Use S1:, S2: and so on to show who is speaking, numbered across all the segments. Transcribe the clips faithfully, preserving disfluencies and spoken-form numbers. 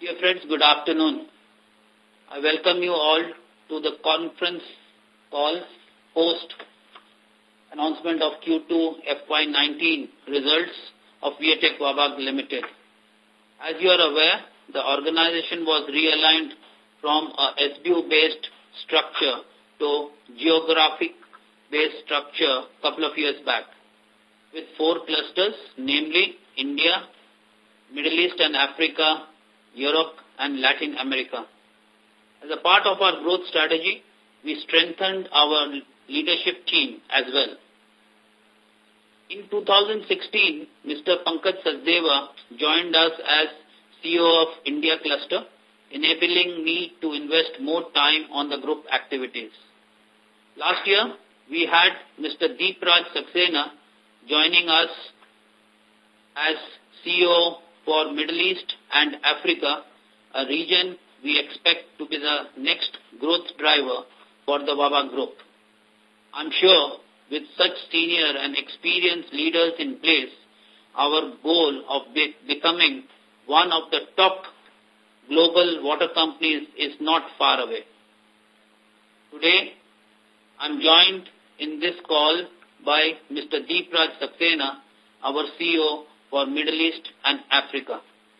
S1: Dear friends, good afternoon. I welcome you all to the conference call post announcement of Q two F Y nineteen results of Viatec Wabag Limited. As you are aware, the organization was realigned from a S B U-based structure to geographic-based structure a couple of years back, with four clusters, namely India, Middle East and Africa, Europe and Latin America. As a part of our growth strategy, we strengthened our leadership team as well. In two thousand sixteen, Mister Pankaj Sachdeva joined us as C E O of India Cluster, enabling me to invest more time on the group activities. Last year, we had Mister Deepraj Saxena joining us as C E O for Middle East and Africa, a region we expect to be the next growth driver for the Wabag Group. I'm sure with such senior and experienced leaders in place, our goal of be becoming one of the top global water companies is not far away. Today, I'm joined in this call by Mister Deepraj Saxena, our C E O for Middle East and Africa.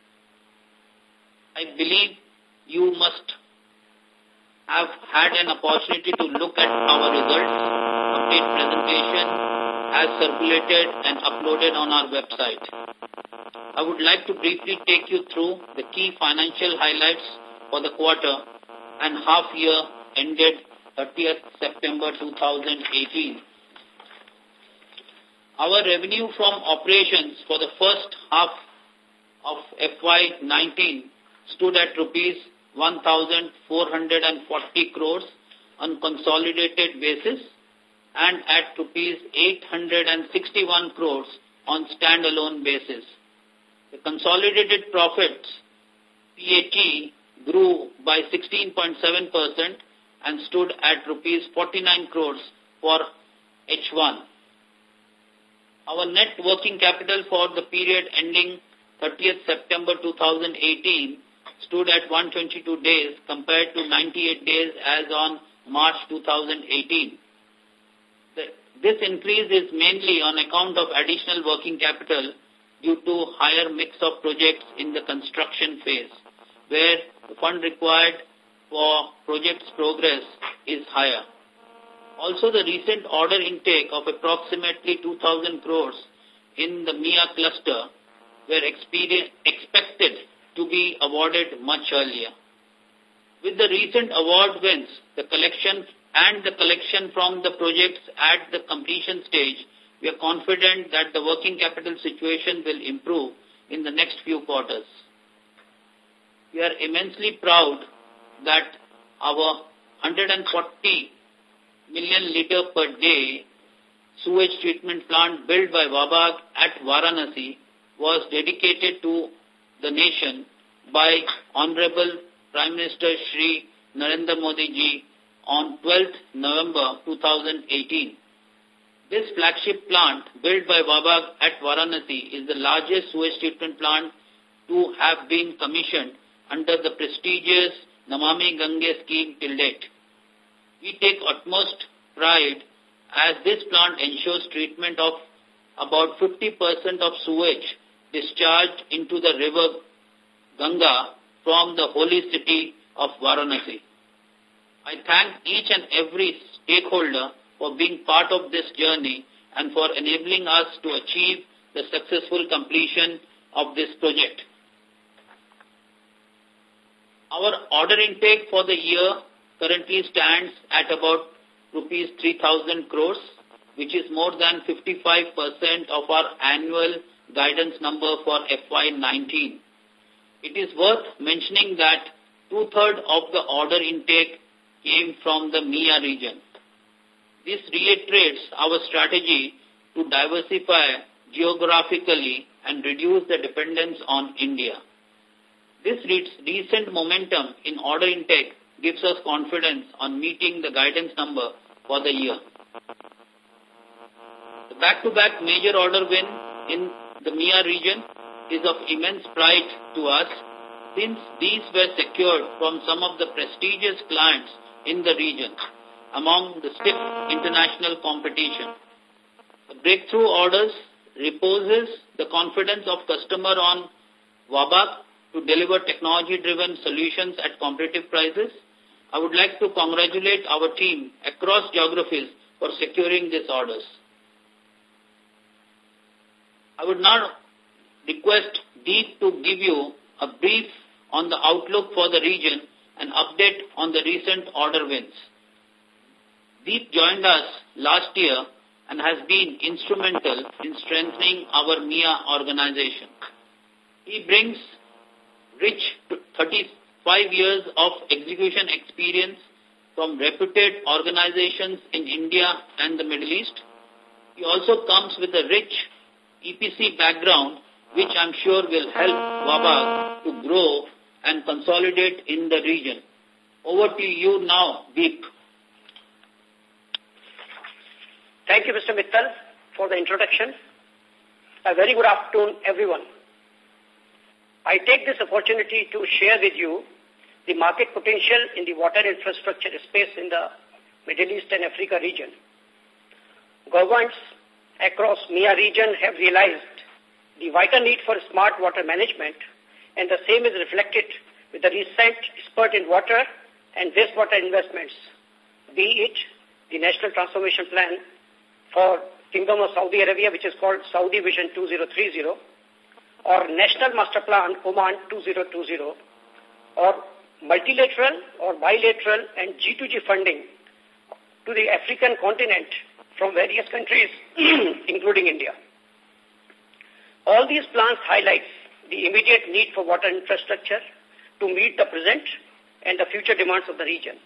S1: I believe you must have had an opportunity to look at our results, complete presentation as circulated and uploaded on our website. I would like to briefly take you through the key financial highlights for the quarter and half year ended thirtieth September two thousand eighteen. Our revenue from operations for the first half of F Y nineteen stood at rupees one thousand four hundred forty crores on consolidated basis and at rupees eight hundred sixty-one crores on standalone basis. The consolidated profits, P A T, grew by sixteen point seven percent and stood at rupees forty-nine crores for H one. Our net working capital for the period ending thirtieth September two thousand eighteen stood at one hundred twenty-two days compared to ninety-eight days as on March two thousand eighteen. The, this increase is mainly on account of additional working capital due to higher mix of projects in the construction phase, where the fund required for project's progress is higher. Also, the recent order intake of approximately two thousand crores in the M I A cluster were expected to be awarded much earlier. With the recent award wins, the collection and the collection from the projects at the completion stage, we are confident that the working capital situation will improve in the next few quarters. We are immensely proud that our one hundred forty million liter per day sewage treatment plant built by Wabag at Varanasi was dedicated to the nation by Honorable Prime Minister Shri Narendra Modi ji on twelfth November two thousand eighteen. This flagship plant built by Wabag at Varanasi is the largest sewage treatment plant to have been commissioned under the prestigious Namami Gange scheme till date. We take utmost pride as this plant ensures treatment of about fifty percent of sewage discharged into the river Ganga from the holy city of Varanasi. I thank each and every stakeholder for being part of this journey and for enabling us to achieve the successful completion of this project. Our order intake for the year currently stands at about rupees three thousand crores, which is more than fifty-five percent of our annual guidance number for F Y nineteen. It is worth mentioning that two-thirds of the order intake came from the M I A region. This reiterates our strategy to diversify geographically and reduce the dependence on India. This recent momentum in order intake gives us confidence on meeting the guidance number for the year. The back-to-back major order win in the M I A region is of immense pride to us since these were secured from some of the prestigious clients in the region among the stiff international competition. The breakthrough orders reposes the confidence of customer on Wabag to deliver technology-driven solutions at competitive prices. I would like to congratulate our team across geographies for securing these orders. I would now request Deep to give you a brief on the outlook for the region and update on the recent order wins. Deep joined us last year and has been instrumental in strengthening our M I A organization. He brings rich thirty-five years of execution experience from reputed organizations in India and the Middle East. He also comes with a rich E P C background, which I'm sure will help Wabag to grow and consolidate in the region. Over to you now, Deep.
S2: Thank you, Mister Mittal, for the introduction. A very good afternoon, everyone. I take this opportunity to share with you the market potential in the water infrastructure space in the Middle East and Africa region. Governments across M I A region have realized the vital need for smart water management, and the same is reflected with the recent spurt in water and wastewater investments, be it the National Transformation Plan for Kingdom of Saudi Arabia, which is called Saudi Vision two thousand thirty, or National Master Plan Oman two thousand twenty, or multilateral or bilateral and G two G funding to the African continent from various countries, including India. All these plans highlight the immediate need for water infrastructure to meet the present and the future demands of the region.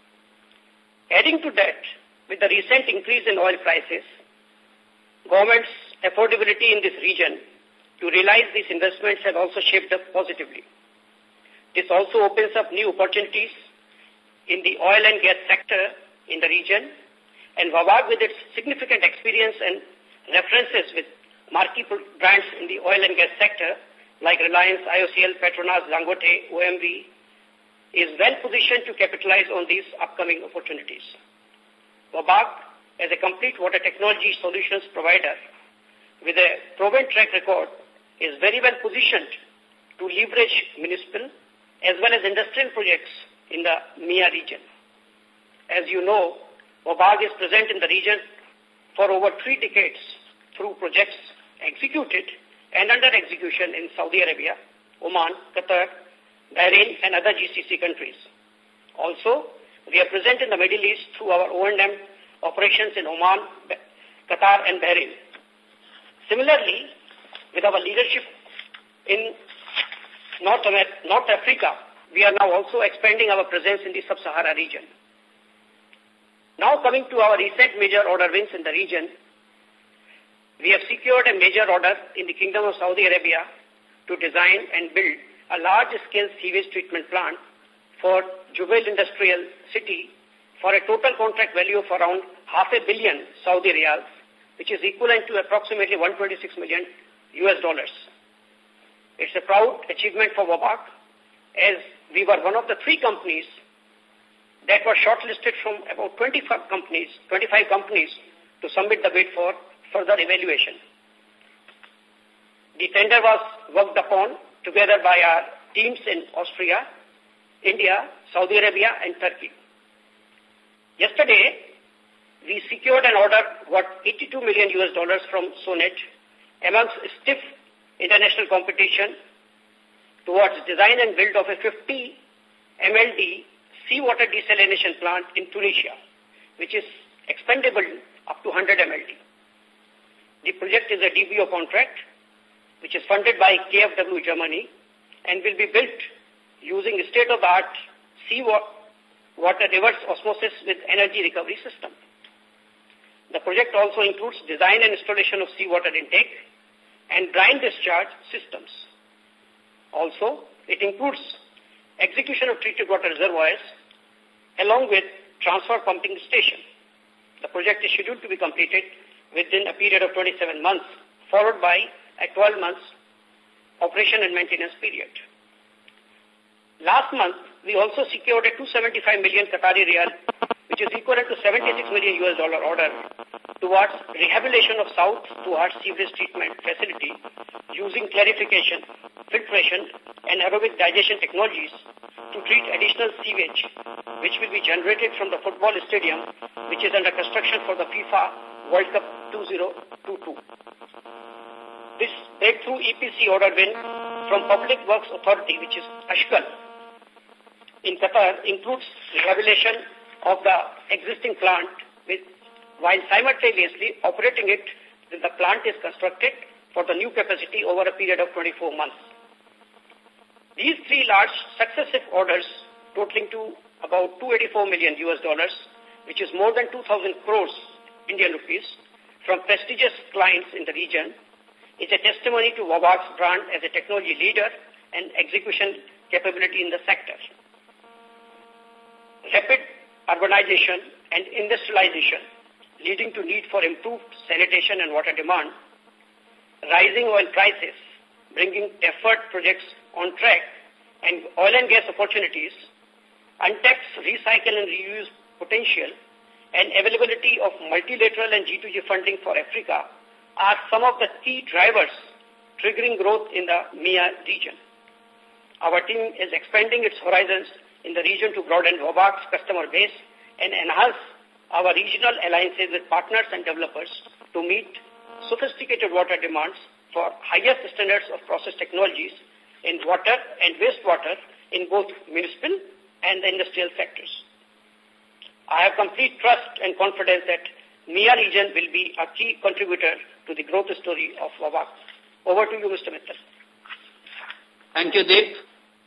S2: Adding to that, with the recent increase in oil prices, government's affordability in this region to realize these investments have also shaped up positively. This also opens up new opportunities in the oil and gas sector in the region, and Wabag, with its significant experience and references with marquee brands in the oil and gas sector like Reliance, I O C L, Petronas, Dangote, O M V, is well positioned to capitalize on these upcoming opportunities. Wabag, as a complete water technology solutions provider with a proven track record, is very well positioned to leverage municipal as well as industrial projects in the M I A region. As you know, Wabag is present in the region for over three decades through projects executed and under execution in Saudi Arabia, Oman, Qatar, Bahrain, and other G C C countries. Also, we are present in the Middle East through our O and M operations in Oman, Qatar, and Bahrain. Similarly, with our leadership in North, America, North Africa, we are now also expanding our presence in the Sub-Sahara region. Now coming to our recent major order wins in the region, we have secured a major order in the Kingdom of Saudi Arabia to design and build a large-scale sewage treatment plant for Jubail Industrial City for a total contract value of around half a billion Saudi riyals, which is equivalent to approximately one hundred twenty-six million U S dollars. It's a proud achievement for Wabag, as we were one of the three companies that were shortlisted from about twenty-five companies, twenty-five companies to submit the bid for further evaluation. The tender was worked upon together by our teams in Austria, India, Saudi Arabia, and Turkey. Yesterday, we secured an order worth eighty-two million U S dollars from Sonet amongst stiff international competition towards design and build of a fifty M L D seawater desalination plant in Tunisia, which is expendable up to one hundred M L D. The project is a D B O contract, which is funded by K F W Germany and will be built using state-of-the-art seawater reverse osmosis with energy recovery system. The project also includes design and installation of seawater intake and brine discharge systems. Also, it includes execution of treated water reservoirs along with transfer pumping station. The project is scheduled to be completed within a period of twenty-seven months, followed by a twelve months operation and maintenance period. last month, we also secured a two hundred seventy-five million Qatari riyal, which is equivalent to seventy-six million U S dollar order towards rehabilitation of South towards sewage treatment facility using clarification, filtration, and aerobic digestion technologies to treat additional sewage, which will be generated from the football stadium, which is under construction for the FIFA World Cup two thousand twenty-two. This breakthrough E P C order win from Public Works Authority, which is Ashkal, in Qatar, includes rehabilitation of the existing plant with, while simultaneously operating it, the plant is constructed for the new capacity over a period of twenty-four months. These three large successive orders totaling to about two hundred eighty-four million U S dollars, which is more than two thousand crores Indian rupees, from prestigious clients in the region, is a testimony to Wabag's brand as a technology leader and execution capability in the sector. Rapid urbanization and industrialization, leading to need for improved sanitation and water demand, rising oil prices, bringing deferred projects on track, and oil and gas opportunities, untapped recycle and reuse potential, and availability of multilateral and G two G funding for Africa are some of the key drivers triggering growth in the M I A region. Our team is expanding its horizons in the region to broaden Wabag's customer base and enhance our regional alliances with partners and developers to meet sophisticated water demands for highest standards of process technologies in water and wastewater in both municipal and the industrial sectors. I have complete trust and confidence that M I A region will be a key contributor to the growth story of Wabag. Over to you, Mister Mittal.
S1: Thank you, Dev.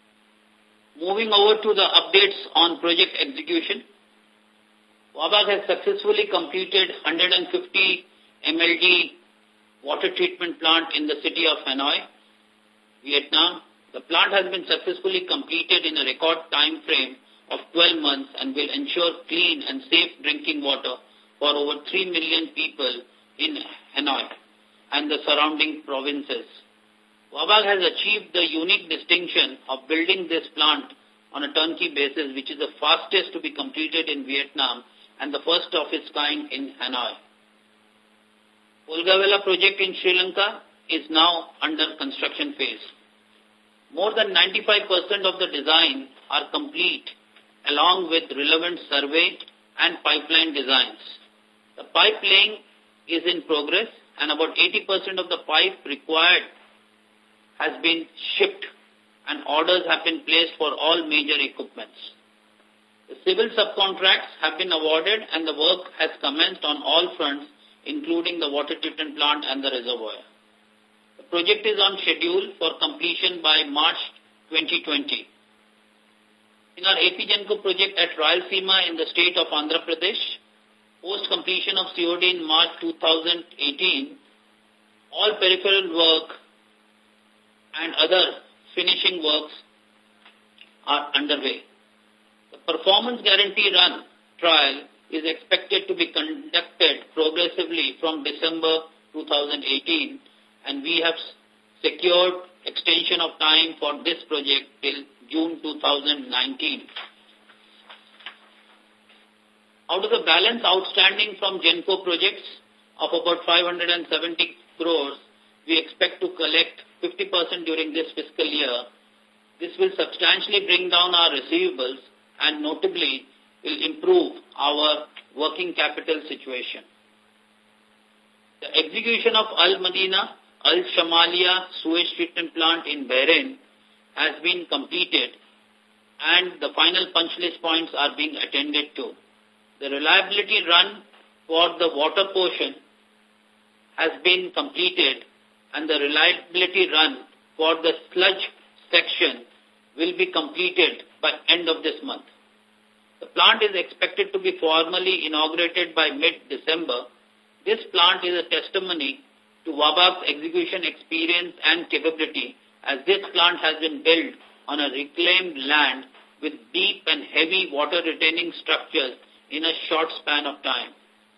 S1: Moving over to the updates on project execution. Wabag has successfully completed one hundred fifty M L D water treatment plant in the city of Hanoi, Vietnam. The plant has been successfully completed in a record time frame of twelve months and will ensure clean and safe drinking water for over three million people in Hanoi and the surrounding provinces. Wabag has achieved the unique distinction of building this plant on a turnkey basis, which is the fastest to be completed in Vietnam and the first of its kind in Hanoi. Polgavela project in Sri Lanka is now under construction phase. More than ninety-five percent of the design are complete, along with relevant survey and pipeline designs. The pipe laying is in progress, and about eighty percent of the pipe required has been shipped, and orders have been placed for all major equipments. The civil subcontracts have been awarded, and the work has commenced on all fronts, including the water treatment plant and the reservoir. The project is on schedule for completion by March twenty twenty. In our A P Genco project at Rayalaseema in the state of Andhra Pradesh, post-completion of C O D in March two thousand eighteen, all peripheral work and other finishing works are underway. The performance guarantee run trial is expected to be conducted progressively from December two thousand eighteen, and we have secured extension of time for this project till June two thousand nineteen. Out of the balance outstanding from Genco projects of about five hundred seventy crores, we expect to collect fifty percent during this fiscal year. This will substantially bring down our receivables and notably will improve our working capital situation. The execution of Al Madina, Al Shamalia sewage treatment plant in Bahrain has been completed, and the final punch list points are being attended to. The reliability run for the water portion has been completed, and the reliability run for the sludge section will be completed by end of this month. The plant is expected to be formally inaugurated by mid-December. This plant is a testimony to Wabag's execution experience and capability, as this plant has been built on a reclaimed land with deep and heavy water-retaining structures in a short span of time.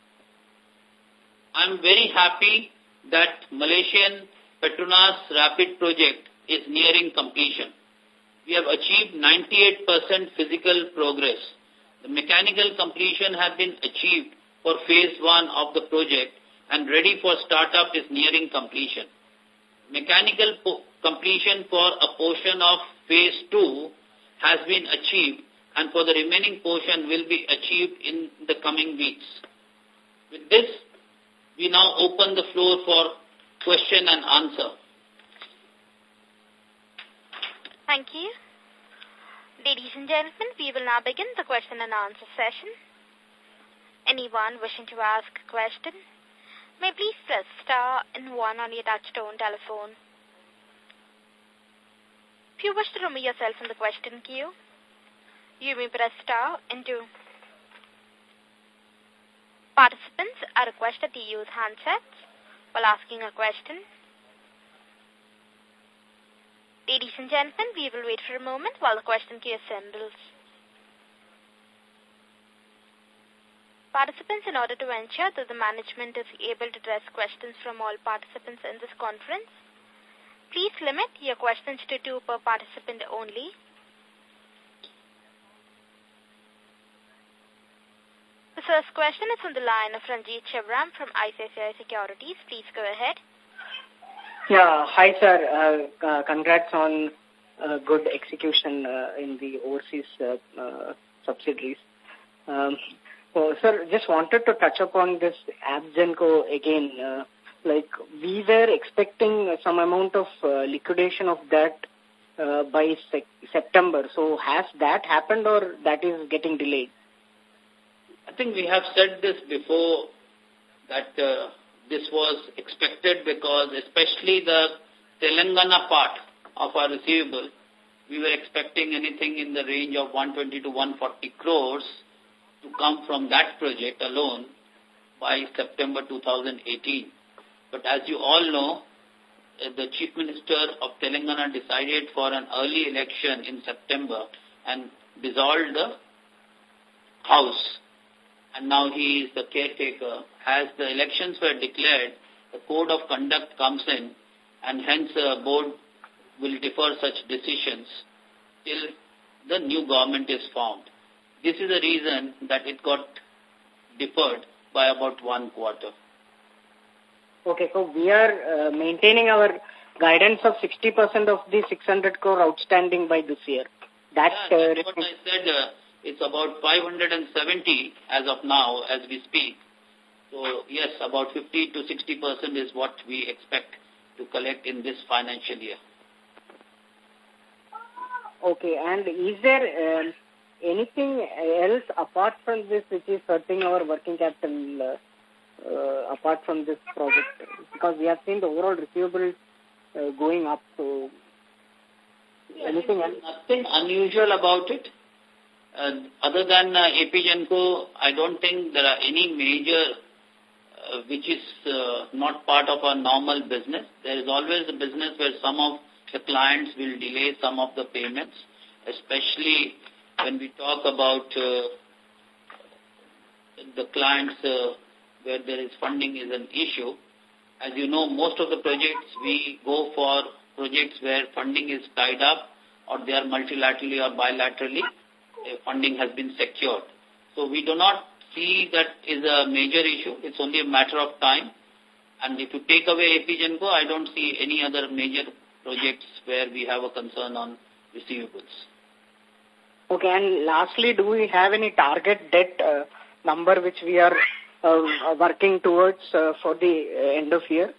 S1: I am very happy that Malaysian Petronas Rapid project is nearing completion. we have achieved ninety-eight percent physical progress. The mechanical completion has been achieved for phase one of the project and ready for startup is nearing completion. Mechanical completion for a portion of phase two has been achieved and for the remaining portion will be achieved in the coming weeks. With this, we now open the floor for question and answer.
S3: Thank you. Ladies and gentlemen, we will now begin the question and answer session. Anyone wishing to ask a question may please press star and one on your touch-tone telephone. If you wish to remove yourself from the question queue, you may press star and two. Participants are requested to use handsets while asking a question. Ladies and gentlemen, we will wait for a moment while the question queue assembles. Participants, in order to ensure that the management is able to address questions from all participants in this conference, please limit your questions to two per participant only. The first question is on the line of Ranjit Shivram from I C I C I Securities. Please go ahead.
S4: Yeah, hi sir. Uh, uh, congrats on uh, good execution uh, in the overseas uh, uh, subsidiaries. Um, so, sir, just wanted to touch upon this Abgenco again. Uh, like we were expecting some amount of uh, liquidation of that uh, by sec September. So has that happened or that is getting delayed?
S1: I think we have said this before that uh, this was expected because especially the Telangana part of our receivable, we were expecting anything in the range of one twenty to one forty crores to come from that project alone by September two thousand eighteen. But as you all know, the Chief Minister of Telangana decided for an early election in September and dissolved the House. And now he is the caretaker. As the elections were declared, the code of conduct comes in and hence the board will defer such decisions till the new government is formed. This is the reason that it got deferred by about one quarter.
S4: Okay, so we are uh, maintaining our guidance of sixty percent of the six hundred crore outstanding by this year. That,
S1: yeah,
S4: uh,
S1: that's what I said. Uh, it's about five hundred seventy as of now, as we speak. So, yes, about fifty to sixty percent is what we expect to collect in this financial year.
S4: Okay, and is there uh, anything else apart from this which is hurting our working capital uh, uh, apart from this project? Because we have seen the overall receivables uh, going up, so
S1: yeah,
S4: anything else?
S1: Nothing unusual about it. Uh, other than uh, Apigenco, I don't think there are any major uh, which is uh, not part of our normal business. There is always a business where some of the clients will delay some of the payments, especially when we talk about uh, the clients uh, where there is funding is an issue. As you know, most of the projects we go for projects where funding is tied up or they are multilaterally or bilaterally, uh, funding has been secured. So we do not see that is a major issue. It's only a matter of time. And if you take away Apigenco, I don't see any other major projects where we have a concern on receivables.
S4: Okay, and lastly, do we have any target debt uh, number which we are uh, working towards uh, for the uh, end of year?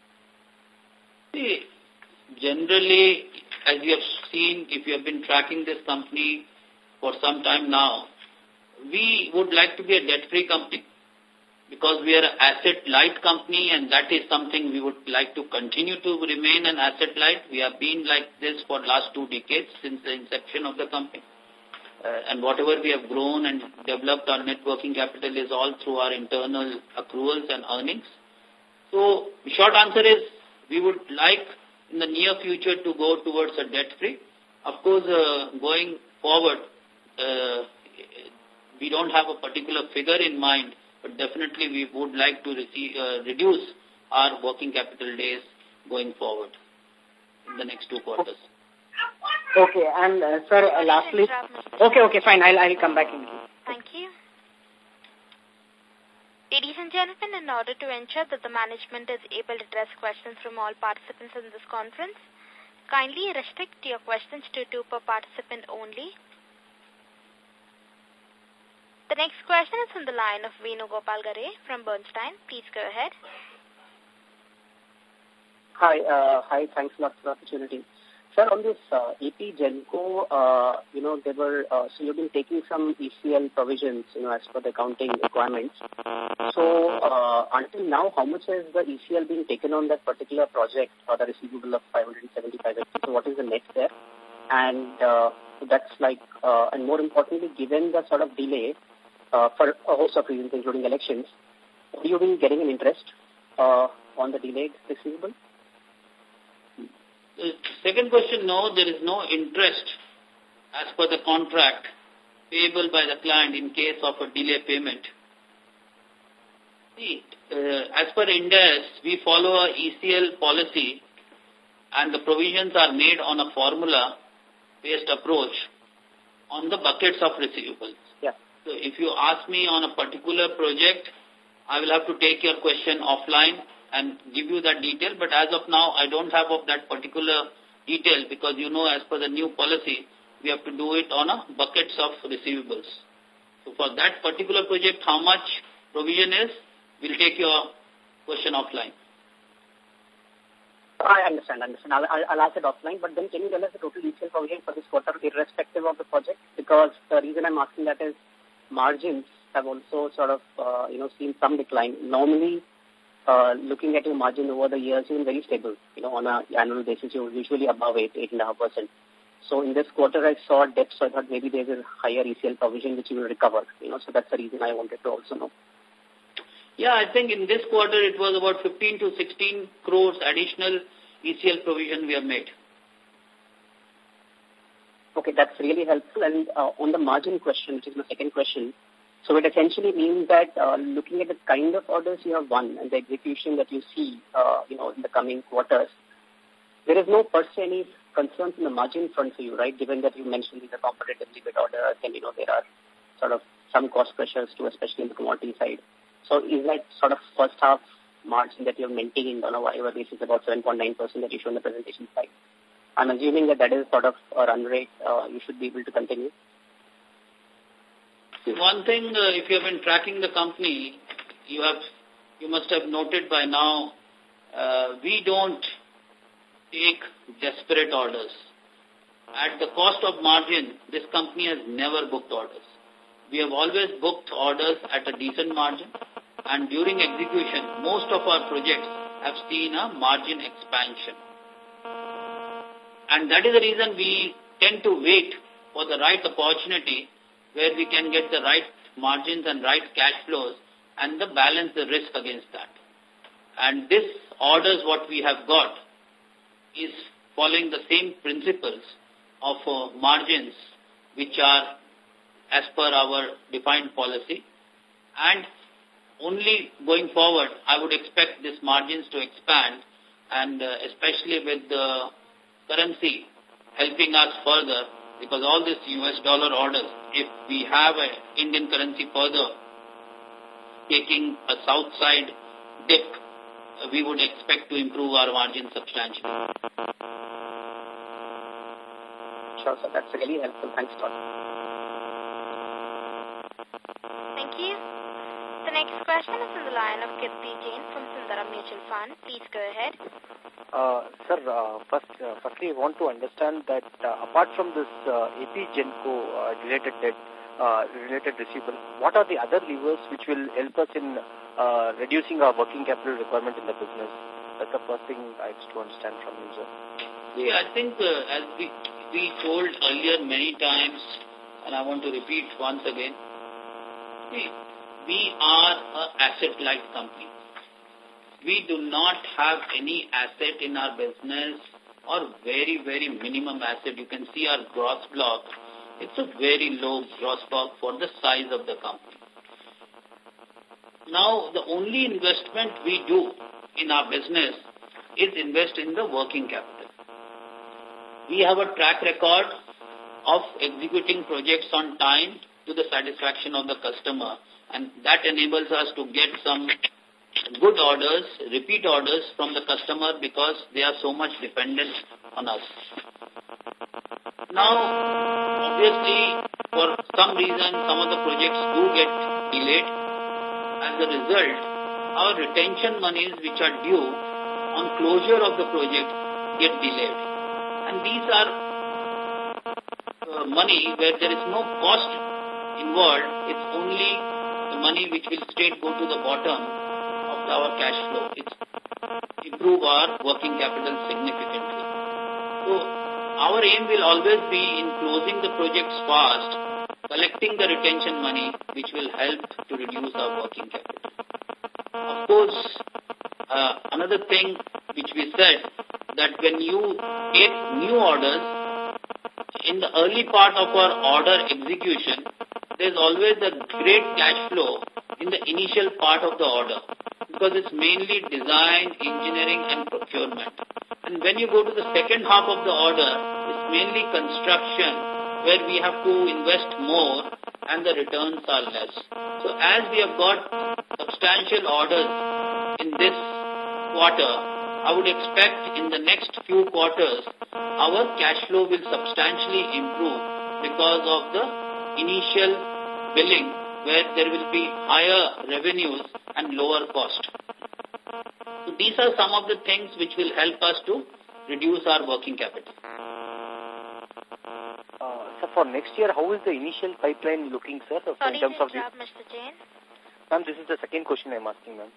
S1: See, generally, as you have seen, if you have been tracking this company for some time now, we would like to be a debt-free company because we are an asset-light company, and that is something we would like to continue to remain an asset-light. We have been like this for the last two decades since the inception of the company. Uh, and whatever we have grown and developed our net working capital is all through our internal accruals and earnings. So, the short answer is we would like in the near future to go towards a debt-free. Of course, uh, going forward, uh, we don't have a particular figure in mind, but definitely we would like to receive, uh, reduce our working capital days going forward in the next two quarters.
S4: Okay, and uh, sir, uh, lastly... Okay, okay, fine, I'll, I'll come back in.
S3: Thank you. Ladies and gentlemen, in order to ensure that the management is able to address questions from all participants in this conference, kindly restrict your questions to two per participant only. The next question is from the line of Venugopal Garre from Bernstein. Please go ahead.
S5: Hi, uh, hi, thanks a lot for the opportunity. Sir, on this uh, A P Genco, uh, you know, they were, uh, so you've been taking some E C L provisions, you know, as per the accounting requirements. So, uh, until now, how much has the E C L been taken on that particular project, or the receivable of five hundred seventy-five? So, what is the net there? And uh, that's like, uh, and more importantly, given the sort of delay uh, for a host of reasons, including elections, have you been getting an interest uh, on the delayed receivable?
S1: The second question, no, there is no interest as per the contract payable by the client in case of a delay payment. See, uh, as per Ind AS, we follow a E C L policy and the provisions are made on a formula-based approach on the buckets of receivables.
S5: Yeah.
S1: So if you ask me on a particular project, I will have to take your question offline and give you that detail, but as of now, I don't have of that particular detail because, you know, as per the new policy, we have to do it on a buckets of receivables. So for that particular project, how much provision is, we'll take your question offline.
S5: I understand, understand. I'll, I'll, I'll ask it offline, but then can you tell us the total E C L provision for this quarter irrespective of the project? Because the reason I'm asking that is margins have also sort of, uh, you know, seen some decline. Normally, Uh, looking at your margin over the years, you've been very stable. You know, on an annual basis, you're usually above eight, eight and a half percent. So in this quarter, I saw depth, so I thought maybe there's a higher E C L provision which you will recover. You know, so that's the reason I wanted to also know.
S1: Yeah, I think in this quarter it was about fifteen to sixteen crores additional E C L provision we have made.
S5: Okay, that's really helpful. And uh, on the margin question, which is my second question, so it essentially means that uh, looking at the kind of orders you have won and the execution that you see, uh, you know, in the coming quarters, there is no per se any concerns in the margin front for you, right? Given that you mentioned these are competitively bid orders and, you know, there are sort of some cost pressures too, especially in the commodity side. So is that sort of first half margin that you have maintained on a Y O Y basis about seven point nine percent that you show in the presentation slide? I'm assuming that that is sort of a run rate uh, you should be able to continue.
S1: One thing, uh, if you have been tracking the company, you have, you must have noted by now, uh, we don't take desperate orders. At the cost of margin, this company has never booked orders. We have always booked orders at a decent margin, and during execution, most of our projects have seen a margin expansion. And that is the reason we tend to wait for the right opportunity where we can get the right margins and right cash flows and the balance the risk against that. And this orders what we have got is following the same principles of uh, margins which are as per our defined policy. And only going forward, I would expect these margins to expand, and uh, especially with the currency helping us further, because all these U S dollar orders, if we have an Indian currency further taking a south side dip, uh, we would expect to improve our margin substantially.
S5: Sure, sir. That's really helpful. Thanks a lot.
S3: Thank you. The next question is in the line of Kirti Jain from Sundaram Mutual Fund. Please go ahead.
S6: Uh, sir, uh, first, uh, firstly, I want to understand that uh, apart from this uh, A P Genco uh, related debt, uh, related receivable, what are the other levers which will help us in uh, reducing our working capital requirement in the business? That's the first thing I have to understand from you, sir.
S1: Yeah, I think uh, as we, we told earlier many times, and I want to repeat once again, we, we are an asset-light company. We do not have any asset in our business or very, very minimum asset. You can see our gross block. It's a very low gross block for the size of the company. Now, the only investment we do in our business is invest in the working capital. we have a track record of executing projects on time to the satisfaction of the customer, and that enables us to get some good orders, repeat orders from the customer because they are so much dependent on us. Now, obviously, for some reason, some of the projects do get delayed. As a result, our retention monies which are due on closure of the project get delayed. And these are uh, money where there is no cost involved. It's only the money which will straight go to the bottom of our cash flow. It's improve our working capital significantly. So our aim will always be in closing the projects fast, collecting the retention money, which will help to reduce our working capital. Of course, uh, another thing which we said, that when you get new orders, in the early part of our order execution, there's always a great cash flow in the initial part of the order, because it's mainly design, engineering, and procurement. And when you go to the second half of the order, it's mainly construction, where we have to invest more and the returns are less. So as we have got substantial orders in this quarter, I would expect in the next few quarters, our cash flow will substantially improve because of the initial billing, where there will be higher revenues and lower cost. So these are some of the things which will help us to reduce our working capital.
S6: Uh, so for next year, how is the initial pipeline looking, sir?
S3: Sorry
S6: in terms
S3: to
S6: of
S3: interrupt, Mister Jain.
S6: Ma'am, this is the second question I'm asking, ma'am.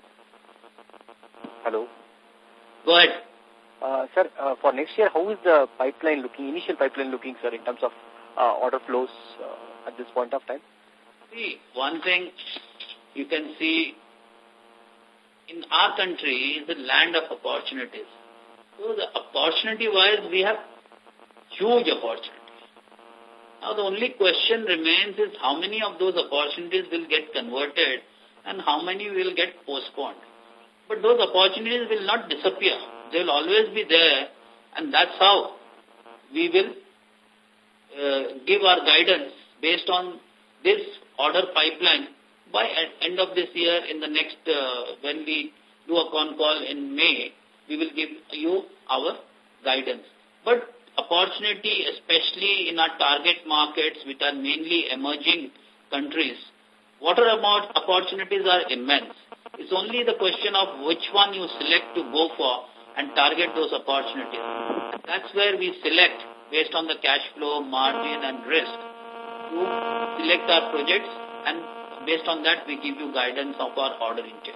S6: Hello?
S1: Go ahead.
S6: Uh, sir, uh, for next year, how is the pipeline looking, initial pipeline looking, sir, in terms of uh, order flows uh, at this point of time?
S1: See, one thing you can see in our country is the land of opportunities. So the opportunity-wise, we have huge opportunities. Now the only question remains is how many of those opportunities will get converted and how many will get postponed. But those opportunities will not disappear. They will always be there, and that's how we will uh, give our guidance based on this order pipeline by end of this year. In the next, uh, when we do a con call in May, we will give you our guidance. But opportunity, especially in our target markets, which are mainly emerging countries, water amount opportunities are immense. It's only the question of which one you select to go for and target those opportunities. And that's where we select based on the cash flow, margin, and risk to select our projects, and based on that we give you guidance of our order intake.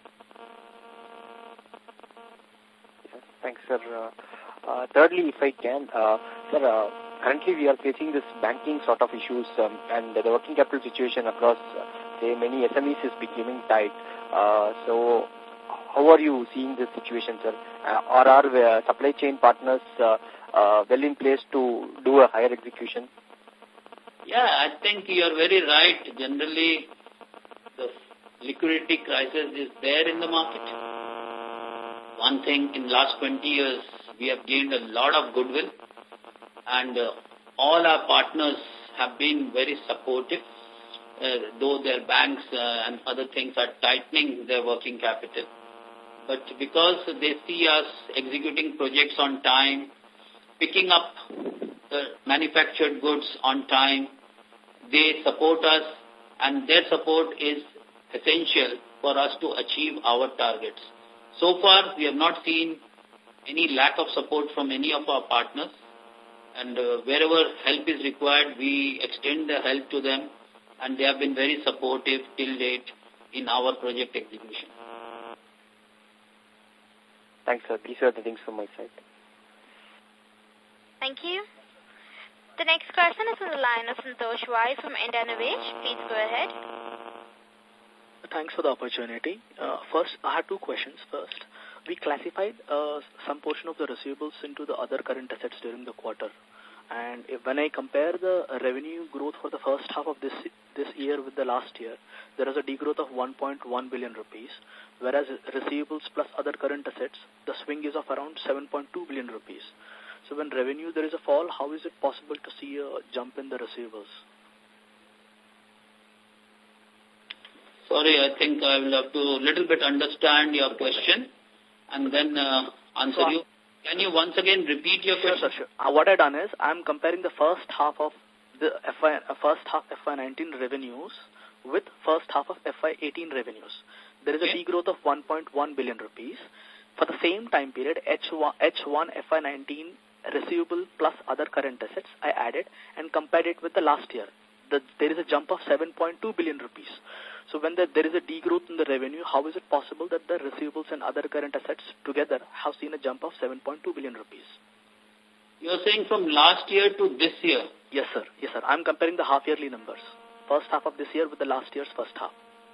S6: Thanks, sir. Uh, uh, thirdly, if I can, uh, sir, uh, currently we are facing this banking sort of issues, um, and the working capital situation across, uh, say, many S M Es is becoming tight. Uh, so, how are you seeing this situation, sir? Uh, or are uh, supply chain partners uh, uh, well in place to do a higher execution?
S1: Yeah, I think you are very right. Generally, the liquidity crisis is there in the market. One thing, in last twenty years, we have gained a lot of goodwill, and uh, all our partners have been very supportive, uh, though their banks uh, and other things are tightening their working capital. But because they see us executing projects on time, picking up the manufactured goods on time, they support us, and their support is essential for us to achieve our targets. So far, we have not seen any lack of support from any of our partners, and uh, wherever help is required, we extend the help to them, and they have been very supportive till date in our project execution.
S6: Thanks, sir. These are the things from my side.
S3: Thank you. The next question is on the line of Santosh Vai from Indanovage. Please go ahead.
S7: Thanks for the opportunity. Uh, first, I have two questions. First, we classified uh, some portion of the receivables into the other current assets during the quarter. And if, when I compare the revenue growth for the first half of this this year with the last year, there is a degrowth of one point one billion rupees, whereas receivables plus other current assets, the swing is of around seven point two billion rupees. So when revenue there is a fall, how is it possible to see a jump in the receivables?
S1: Sorry, I think I will have to little bit understand your question and then uh, answer so, you. Can you once again repeat your
S7: sure,
S1: question?
S7: Sir, sure. Uh, what I done is I'm comparing the first half of the F Y, uh, first half F Y nineteen revenues with first half of F Y eighteen revenues. There is okay. a degrowth of one point one billion rupees. For the same time period, H one, H one F Y nineteen receivable plus other current assets I added and compared it with the last year. The, there is a jump of seven point two billion rupees. So when the, there is a degrowth in the revenue, how is it possible that the receivables and other current assets together have seen a jump of seven point two billion rupees?
S1: You are saying from last year to this year?
S7: Yes, sir. Yes, sir. I'm comparing the half-yearly numbers. First half of this year with the last year's first half.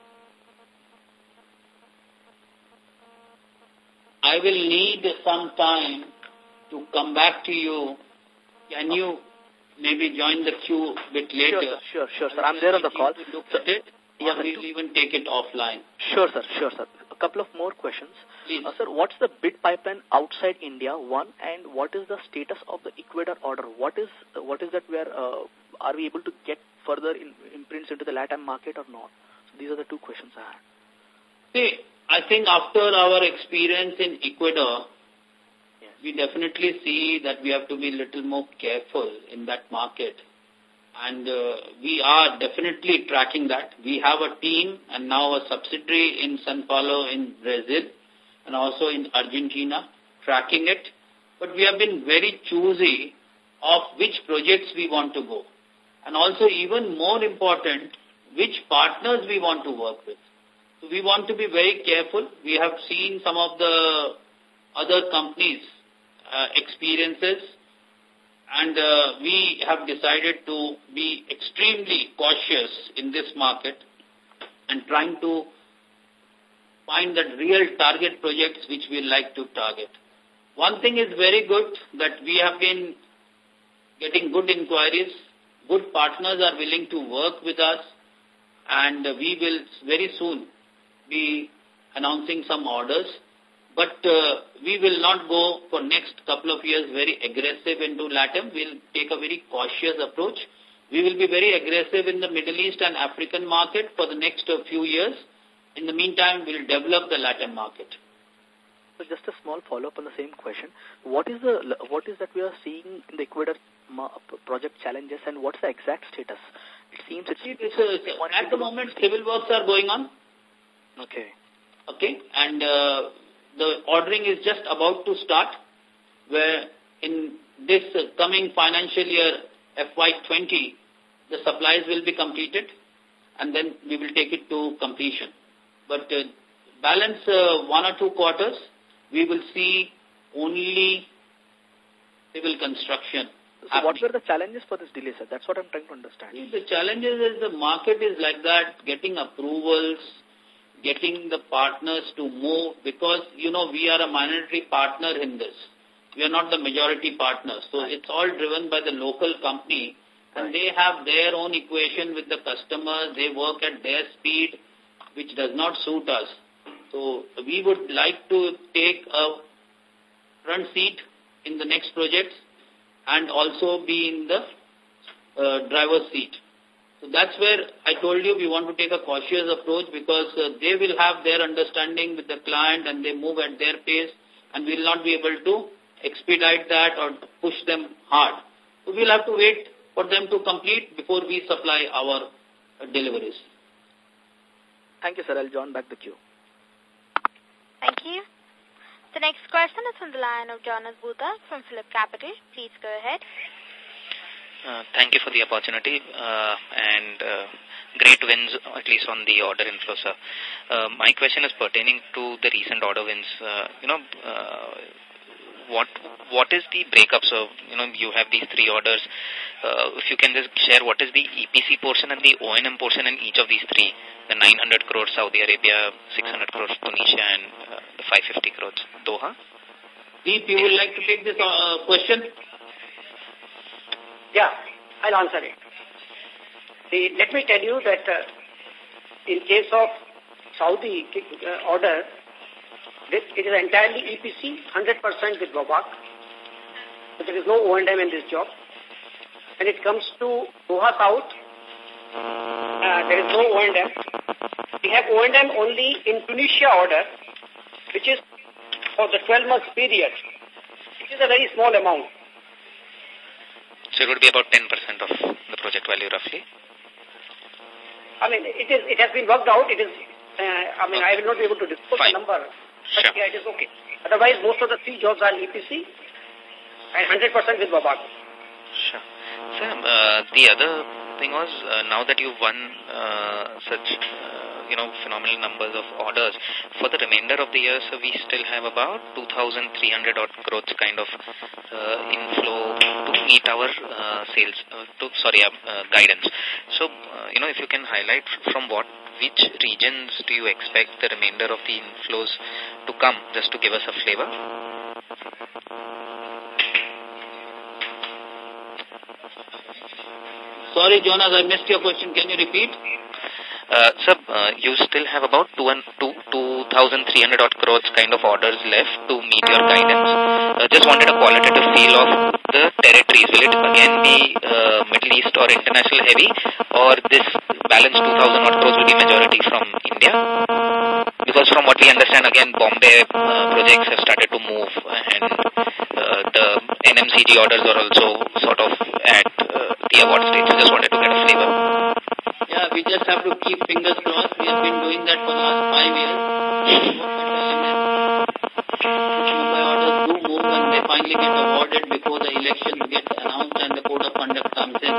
S1: I will need some time to come back to you. Can okay. you maybe join the queue a bit later?
S7: Sure, sir. Sure, sure, sir. I'm there on the call.
S1: Look at it. Or we'll even take it offline.
S7: Sure, sir. Sure, sir. A couple of more questions. Uh, sir, what's the bid pipeline outside India, one, and what is the status of the Ecuador order? What is uh, what is that we are, uh, are we able to get further in, imprints into the LATAM market or not? So these are the two questions I had.
S1: See, I think after our experience in Ecuador, yes. we definitely see that we have to be a little more careful in that market. And uh, we are definitely tracking that. We have a team and now a subsidiary in São Paulo in Brazil and also in Argentina tracking it. But we have been very choosy of which projects we want to go. And also even more important, which partners we want to work with. So we want to be very careful. We have seen some of the other companies' uh, experiences. And uh, we have decided to be extremely cautious in this market and trying to find that real target projects which we like to target. One thing is very good that we have been getting good inquiries. Good partners are willing to work with us, and we will very soon be announcing some orders. But uh, we will not go for next couple of years very aggressive into LATAM. We'll take a very cautious approach. We will be very aggressive in the Middle East and African market for the next uh, few years. In the meantime, we'll develop the LATAM market.
S7: So just a small follow-up on the same question. What is the what is that we are seeing in the Ecuador project challenges and what's the exact status? It seems it's...
S1: it's, uh, it's at the moment, civil works are going on.
S7: Okay.
S1: Okay. And... Uh, the ordering is just about to start, where in this uh, coming financial year, F Y twenty, the supplies will be completed, and then we will take it to completion. But uh, balance uh, one or two quarters, we will see only civil construction.
S7: So happening. What were the challenges for this delay, sir? That's what I'm trying to understand.
S1: The challenges is the market is like that, getting approvals, getting the partners to move, because, you know, we are a minority partner in this. We are not the majority partner. So right. it's all driven by the local company, and right. they have their own equation with the customers. They work at their speed, which does not suit us. So we would like to take a front seat in the next projects and also be in the uh, driver's seat. So that's where I told you we want to take a cautious approach, because uh, they will have their understanding with the client and they move at their pace, and we will not be able to expedite that or push them hard. So we'll have to wait for them to complete before we supply our uh, deliveries.
S7: Thank you, sir. I'll join back the queue.
S3: Thank you. The next question is from the line of Jonas Bhutta from Phillip Capital. Please go ahead.
S8: Uh, thank you for the opportunity uh, and uh, great wins, at least on the order inflow, sir. Uh, my question is pertaining to the recent order wins. Uh, you know, uh, what what is the breakup? So, you know, you have these three orders. Uh, if you can just share what is the E P C portion and the O and M portion in each of these three. The nine hundred crores Saudi Arabia, six hundred crores Tunisia, and uh, the five hundred fifty crores Doha.
S1: Deep, you would like to take this uh, question?
S2: Yeah, I'll answer it. The, let me tell you that uh, in case of Saudi uh, order, this, it is entirely E P C, one hundred percent with W A B A C. So there is no O and M in this job. When it comes to Doha South, uh, there is no O and M. We have O and M only in Tunisia order, which is for the twelve month period. It is a very small amount.
S8: So it would be about ten percent of the project value roughly?
S2: I mean, it is. It has been worked out. It is, uh, I mean, okay. I will not be able to disclose the number, but sure. Yeah, it is okay. Otherwise, most of the three jobs are E P C and one hundred percent with Wabaco.
S8: Sure. Sam, uh, the other thing was, uh, now that you've won uh, such, uh, you know, phenomenal numbers of orders, for the remainder of the year, so we still have about two thousand three hundred odd crores kind of uh, inflow to meet our uh, sales, uh, to, sorry, uh, guidance. So, uh, you know, if you can highlight from what, which regions do you expect the remainder of the inflows to come, just to give us a flavor?
S1: Sorry, Jonas, I missed your question. Can you repeat?
S8: Uh, sir, uh, you still have about two thousand three hundred odd crores kind of orders left to meet your guidance. Uh, just wanted a qualitative feel of the territories. Will it again be uh, Middle East or international heavy, or this balance two thousand odd crores will be majority from India? Because from what we understand, again, Bombay uh, projects have started to move, and uh, the N M C G orders are also sort of at uh, the award stage. So just wanted to get a flavor.
S1: Yeah, we just have to keep fingers crossed. We have been doing that for the last five years. Mumbai orders do move and they finally get awarded before the elections get announced and the code of conduct comes in.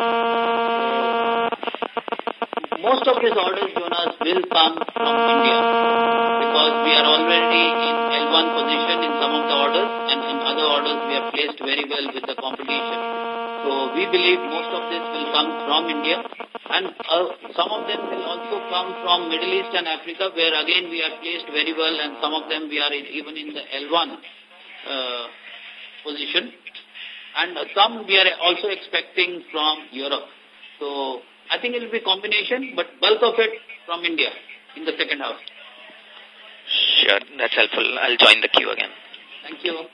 S1: So, most of these orders, Jonas, will come from India because we are already in L one position in some of the orders, and in other orders we have placed very well with the competition. So we believe most of this will come from India. And uh, some of them will also come from Middle East and Africa, where again we are placed very well, and some of them we are in, even in the L one uh, position. And uh, some we are also expecting from Europe. So I think it will be combination, but bulk of it from India in the second half.
S8: Sure, that's helpful. I'll join the queue again.
S1: Thank you.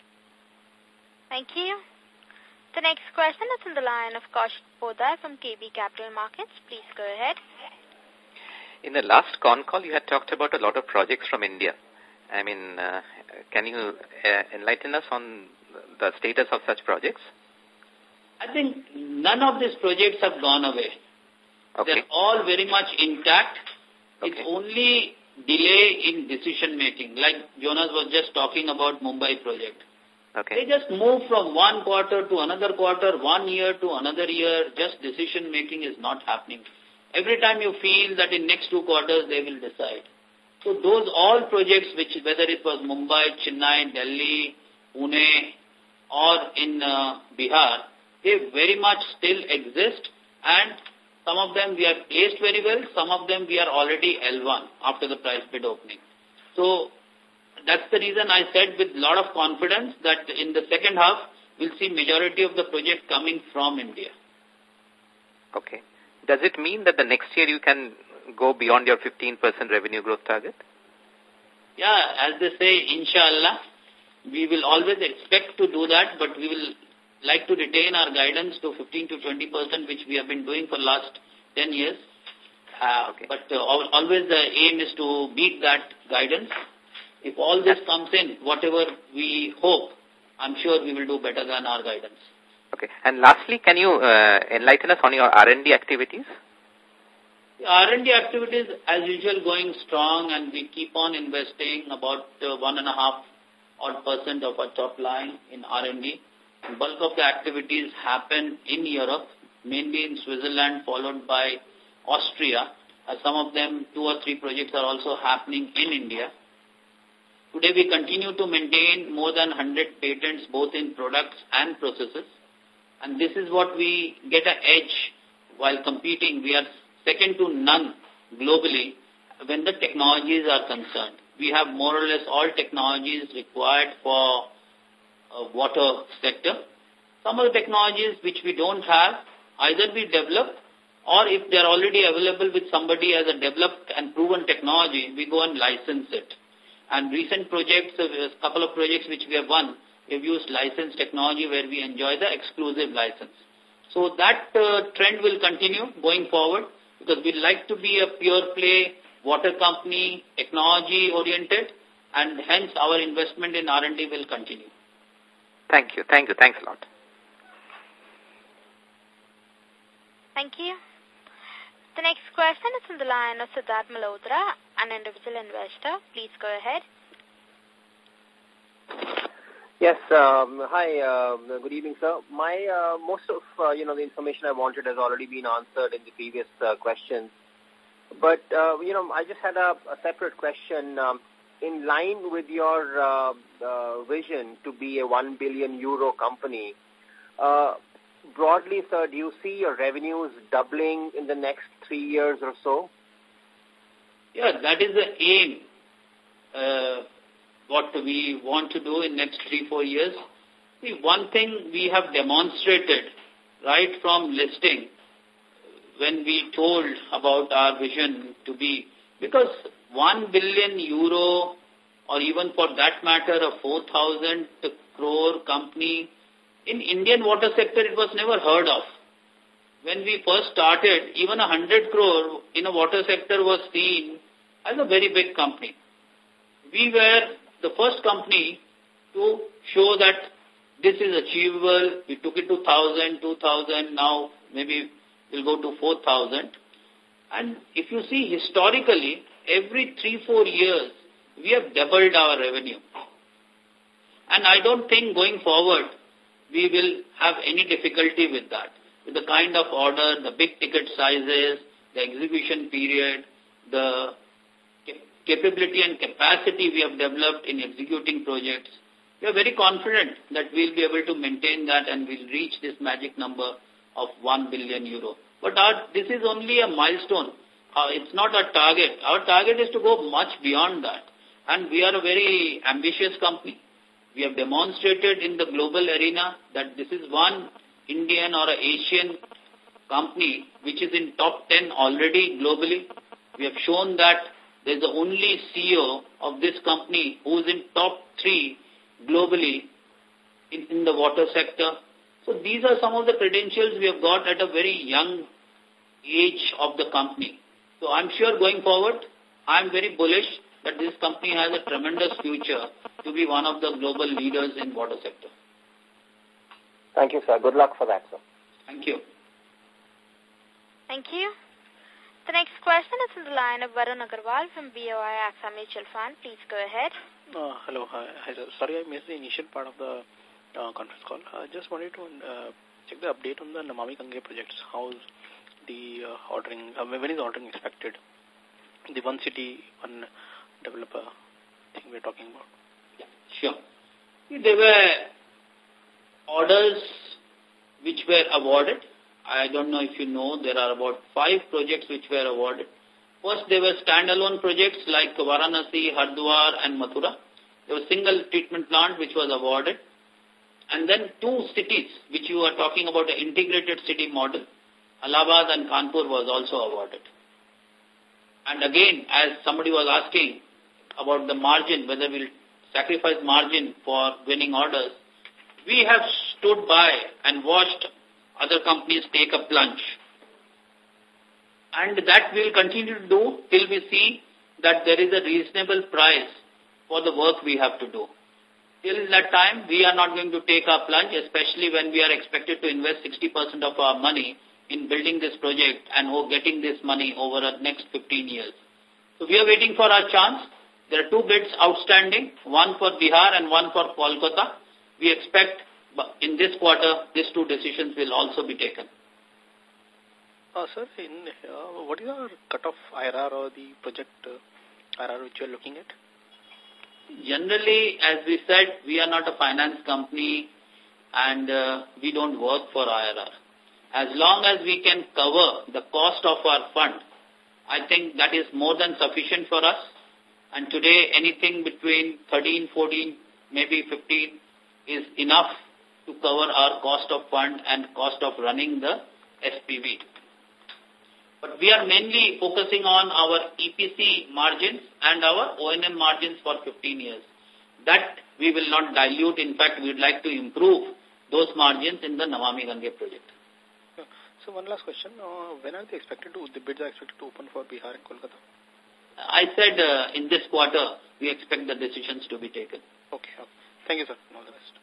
S3: Thank you. The next question is on the line of Kaushik Poddar from K B Capital Markets. Please go ahead.
S9: In the last con call, you had talked about a lot of projects from India. I mean, uh, can you uh, enlighten us on the status of such projects?
S1: I think none of these projects have gone away.
S9: Okay.
S1: They're all very much intact.
S9: Okay.
S1: It's only delay in decision making. Like Jonas was just talking about Mumbai project.
S9: Okay.
S1: They just move from one quarter to another quarter, one year to another year. Just decision making is not happening. Every time you feel that in next two quarters they will decide. So those all projects, which whether it was Mumbai, Chennai, Delhi, Pune, or in uh, Bihar, they very much still exist, and some of them we are placed very well, some of them we are already L one after the price bid opening. So that's the reason I said with a lot of confidence that in the second half, we'll see majority of the project coming from India.
S9: Okay. Does it mean that the next year you can go beyond your fifteen percent revenue growth target?
S1: Yeah, as they say, inshallah, we will always expect to do that, but we will like to retain our guidance to fifteen to twenty percent, which we have been doing for last ten years. Uh, okay. But uh, always the aim is to beat that guidance. If all this comes in, whatever we hope, I'm sure we will do better than our guidance.
S9: Okay. And lastly, can you uh, enlighten us on your R and D activities?
S1: The R and D activities, as usual, going strong, and we keep on investing about uh, one and a half odd percent of our top line in R and D. Bulk of the activities happen in Europe, mainly in Switzerland, followed by Austria. Uh, some of them, two or three projects are also happening in India. Today we continue to maintain more than one hundred patents both in products and processes. And this is what we get an edge while competing. We are second to none globally when the technologies are concerned. We have more or less all technologies required for uh, water sector. Some of the technologies which we don't have, either we develop, or if they are already available with somebody as a developed and proven technology, we go and license it. And recent projects, a couple of projects which we have won, we've used licensed technology where we enjoy the exclusive license. So that uh, trend will continue going forward because we like to be a pure play water company, technology oriented, and hence our investment in R and D will continue.
S9: Thank you. Thank you. Thanks a lot.
S3: Thank you. The next question is from the line of Siddharth Malhotra, an individual investor. Please go ahead.
S10: Yes. Um, hi. Uh, good evening, sir. My uh, most of uh, you know the information I wanted has already been answered in the previous uh, questions. But uh, you know, I just had a, a separate question. Um, in line with your uh, uh, vision to be a one billion euro company, uh, broadly, sir, do you see your revenues doubling in the next three years or so?
S1: Yeah, that is the aim. Uh, what we want to do in next three, four years. See, one thing we have demonstrated right from listing when we told about our vision to be, because one billion euro or even for that matter a four thousand crore company in Indian water sector, it was never heard of. When we first started, even a hundred crore in a water sector was seen as a very big company. We were the first company to show that this is achievable. We took it to one thousand, two thousand, now maybe we'll go to four thousand. And if you see historically, every three, four years, we have doubled our revenue. And I don't think going forward, we will have any difficulty with that. With the kind of order, the big ticket sizes, the execution period, the capability and capacity we have developed in executing projects, we are very confident that we'll be able to maintain that and we'll reach this magic number of one billion euro. But our, this is only a milestone. Uh, it's not a target. Our target is to go much beyond that. And we are a very ambitious company. We have demonstrated in the global arena that this is one Indian or an Asian company which is in top ten already globally. We have shown that there is the only C E O of this company who is in top three globally in, in the water sector. So these are some of the credentials we have got at a very young age of the company. So I'm sure going forward, I'm very bullish that this company has a tremendous future to be one of the global leaders in water sector.
S10: Thank you, sir. Good luck for that, sir.
S1: Thank you.
S3: Thank you. The next question is from the line of Varun Agarwal from B O I AXA Mutual Fund. Please go ahead.
S7: Uh, hello. Hi, hi, sir. Sorry, I missed the initial part of the uh, conference call. I just wanted to uh, check the update on the Namami Gange projects. How's the uh, ordering, uh, when is ordering expected? The one city, one developer thing we're talking about.
S1: Yeah, sure. There were orders which were awarded. I don't know if you know, there are about five projects which were awarded. First, there were standalone projects like Varanasi, Hardwar and Mathura. There was single treatment plant which was awarded. And then two cities which you are talking about, an integrated city model, Allahabad and Kanpur was also awarded. And again, as somebody was asking about the margin, whether we'll sacrifice margin for winning orders, we have stood by and watched other companies take a plunge. And that we will continue to do till we see that there is a reasonable price for the work we have to do. Till that time, we are not going to take our plunge, especially when we are expected to invest sixty percent of our money in building this project and getting this money over the next fifteen years. So we are waiting for our chance. There are two bids outstanding, one for Bihar and one for Kolkata. We expect in this quarter, these two decisions will also be taken.
S7: Uh, sir, in, uh, what is our cut-off I R R or the project uh, I R R which you are looking at?
S1: Generally, as we said, we are not a finance company and uh, we don't work for I R R. As long as we can cover the cost of our fund, I think that is more than sufficient for us. And today, anything between thirteen, fourteen, maybe fifteen is enough to cover our cost of fund and cost of running the S P V. But we are mainly focusing on our E P C margins and our O and M margins for fifteen years. That we will not dilute. In fact, we would like to improve those margins in the Namami Gange project.
S7: Yeah. So one last question. Uh, when are they expected to, the bids are expected to open for Bihar and Kolkata?
S1: I said uh, in this quarter, we expect the decisions to be taken.
S7: Okay. okay. Thank you, sir. All the best.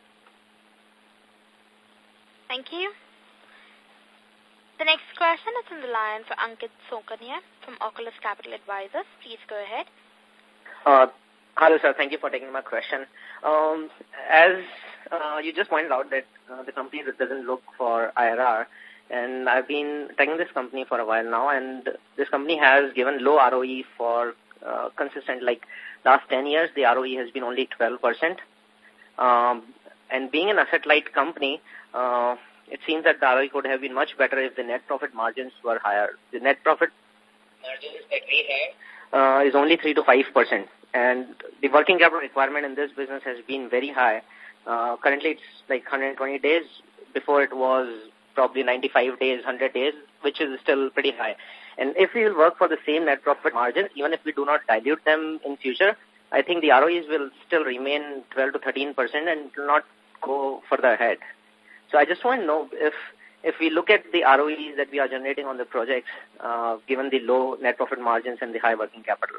S3: Thank you. The next question is on the line for Ankit Sokania from Oculus Capital Advisors. Please go ahead.
S11: Uh, hello, sir. Thank you for taking my question. Um, as uh, you just pointed out that uh, the company doesn't look for I R R, and I've been tracking this company for a while now, and this company has given low R O E for uh, consistent, like last ten years, the R O E has been only twelve percent. Um, and being an asset-light company, uh, it seems that the R O E could have been much better if the net profit margins were higher. The net profit margins that we have uh, is only three to five percent. And the working capital requirement in this business has been very high. Uh, currently, it's like one hundred twenty days. Before it was probably ninety-five days, one hundred days, which is still pretty high. And if we will work for the same net profit margins, even if we do not dilute them in future, I think the R O Es will still remain twelve to thirteen percent and it will not go further ahead. So I just want to know if if we look at the R O Es that we are generating on the projects, uh, given the low net profit margins and the high working capital.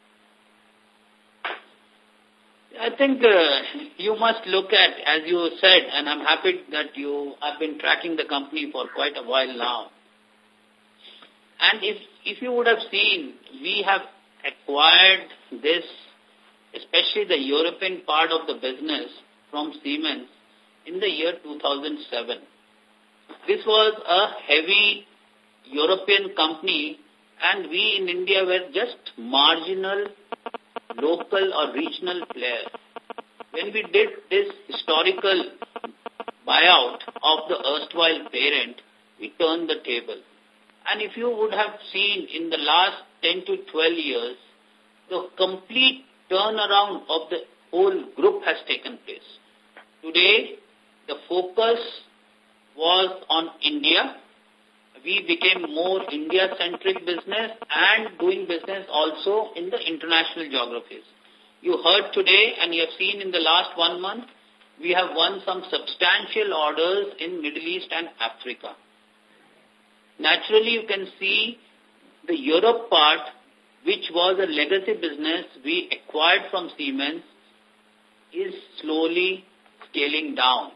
S1: I think uh, you must look at, as you said, and I'm happy that you have been tracking the company for quite a while now. And if, if you would have seen, we have acquired this, especially the European part of the business from Siemens in the year two thousand seven. This was a heavy European company, and we in India were just marginal local or regional player. When we did this historical buyout of the erstwhile parent, we turned the table. And if you would have seen in the last ten to twelve years, the complete turnaround of the whole group has taken place. Today, the focus was on India. We became more India-centric business and doing business also in the international geographies. You heard today and you have seen in the last one month, we have won some substantial orders in Middle East and Africa. Naturally, you can see the Europe part, which was a legacy business we acquired from Siemens, is slowly scaling down.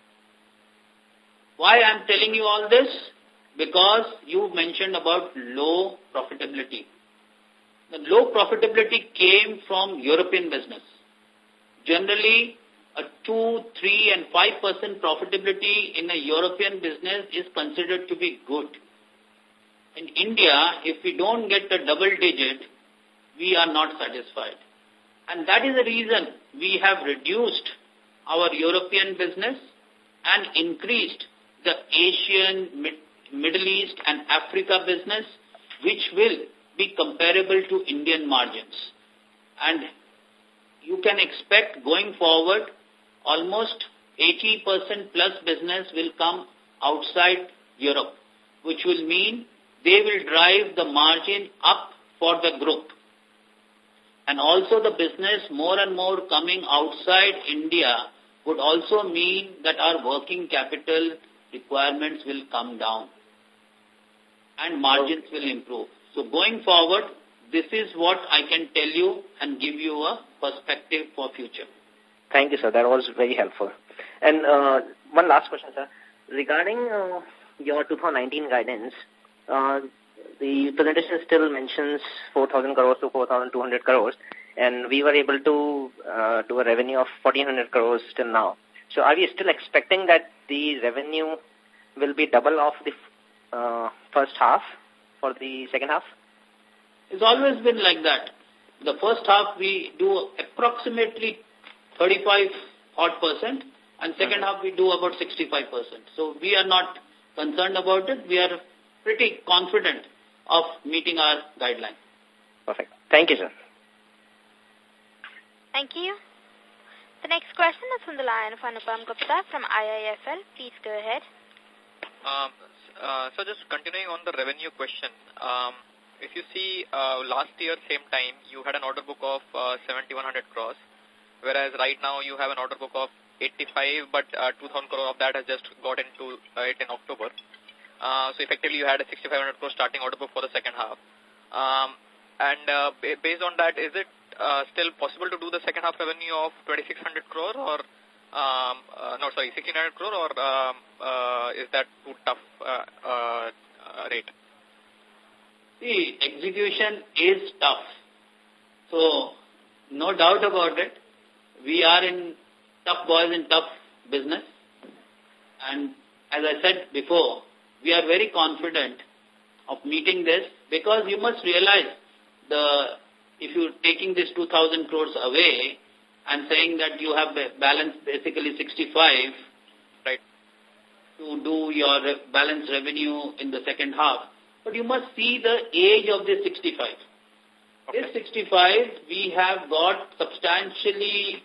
S1: Why I am telling you all this? Because you mentioned about low profitability. The low profitability came from European business. Generally, a two, three, and five percent profitability in a European business is considered to be good. In India, if we don't get a double digit, we are not satisfied. And that is the reason we have reduced our European business and increased the Asian, Mid Middle East and Africa business, which will be comparable to Indian margins. And you can expect going forward, almost eighty percent plus business will come outside Europe, which will mean they will drive the margin up for the group. And also the business more and more coming outside India would also mean that our working capital requirements will come down and margins will improve. So going forward, this is what I can tell you and give you a perspective for future.
S11: Thank you, sir. That was very helpful. And uh, one last question, sir. Regarding uh, your two thousand nineteen guidance, uh, the presentation still mentions four thousand crores to four thousand two hundred crores, and we were able to uh, do a revenue of fourteen hundred crores till now. So are we still expecting that the revenue will be double of the uh, first half for the second half?
S1: It's always been like that. The first half we do approximately thirty-five odd percent, and second half we do about sixty-five percent. So we are not concerned about it. We are pretty confident of meeting our guideline.
S11: Perfect. Thank you, sir.
S3: Thank you. The next question is from the line of Anupam Gupta from I I F L. Please go ahead.
S12: Um, uh, so just continuing on the revenue question, um, if you see uh, last year, same time, you had an order book of uh, seventy-one hundred crores. whereas right now you have an order book of eighty-five, but uh, two thousand crore of that has just got into uh, it in October. Uh, so effectively you had a sixty-five hundred crore starting order book for the second half. Um, and uh, based on that, is it uh, still possible to do the second half revenue of twenty-six hundred crore or, um, uh, no, sorry, sixteen hundred crore, or um, uh, is that too tough uh, uh, rate?
S1: See, execution is tough. So, no doubt about it. We are in tough boys in tough business. And as I said before, we are very confident of meeting this, because you must realize the if you're taking this two thousand crores away and saying that you have balance basically sixty-five,
S12: right,
S1: to do your balance revenue in the second half, but you must see the age of this sixty-five. Okay. This sixty-five, we have got substantially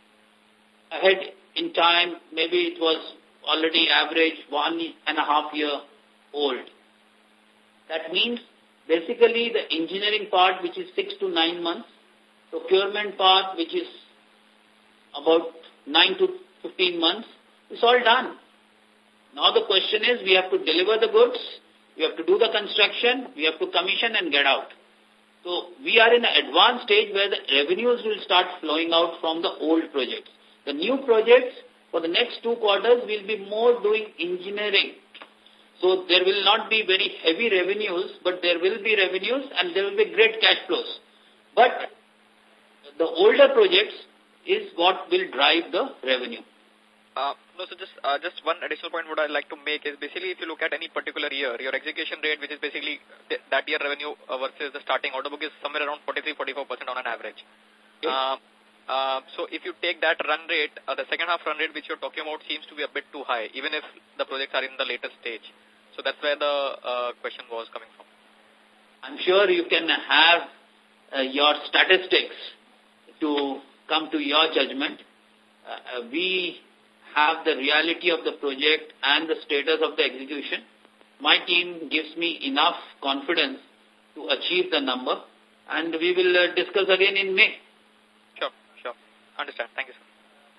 S1: ahead in time. Maybe it was already average one and a half year old. That means basically the engineering part, which is six to nine months, procurement part, which is about nine to fifteen months, is all done. Now the question is, we have to deliver the goods, we have to do the construction, we have to commission and get out. So we are in an advanced stage where the revenues will start flowing out from the old projects. The new projects for the next two quarters will be more doing engineering. So there will not be very heavy revenues, but there will be revenues and there will be great cash flows. But the older projects is what will drive the revenue.
S12: Uh, no, so just uh, just one additional point what I'd like to make is basically if you look at any particular year, your execution rate, which is basically th that year revenue uh, versus the starting order book, is somewhere around forty-three to forty-four percent on an average. Yes. Uh, uh, so if you take that run rate, uh, the second half run rate which you're talking about seems to be a bit too high, even if the projects are in the later stage. So that's where the uh, question was coming from.
S1: I'm sure you can have uh, your statistics to come to your judgment. Uh, we have the reality of the project and the status of the execution. My team gives me enough confidence to achieve the number, and we will uh, discuss again in May.
S12: Sure, sure. Understand. Thank you, sir.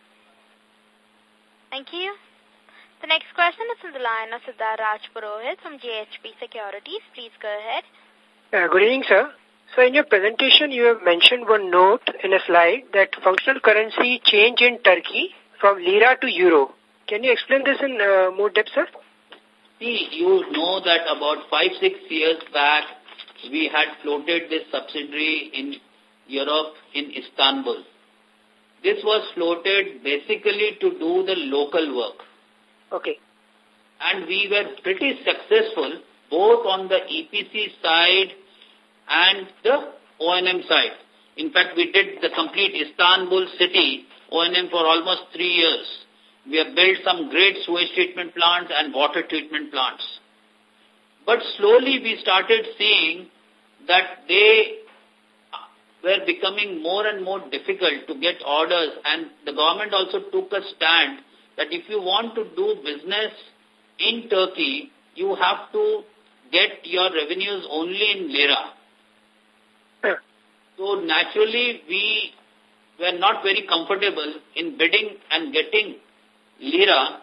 S3: Thank you. The next question is from the line of Siddharth Rajpurohit from J H P Securities. Please go ahead.
S13: Uh, good evening, sir. So in your presentation, you have mentioned one note in a slide that functional currency change in Turkey from lira to euro. Can you explain this in uh, more depth, sir?
S1: See, you know that about five, six years back, we had floated this subsidiary in Europe, in Istanbul. This was floated basically to do the local work.
S13: Okay.
S1: And we were pretty successful both on the E P C side and the O and M side. In fact, we did the complete Istanbul city O and M for almost three years. We have built some great sewage treatment plants and water treatment plants. But slowly we started seeing that they were becoming more and more difficult to get orders, and the government also took a stand that if you want to do business in Turkey, you have to get your revenues only in lira.
S13: Yeah.
S1: So naturally, we were not very comfortable in bidding and getting lira.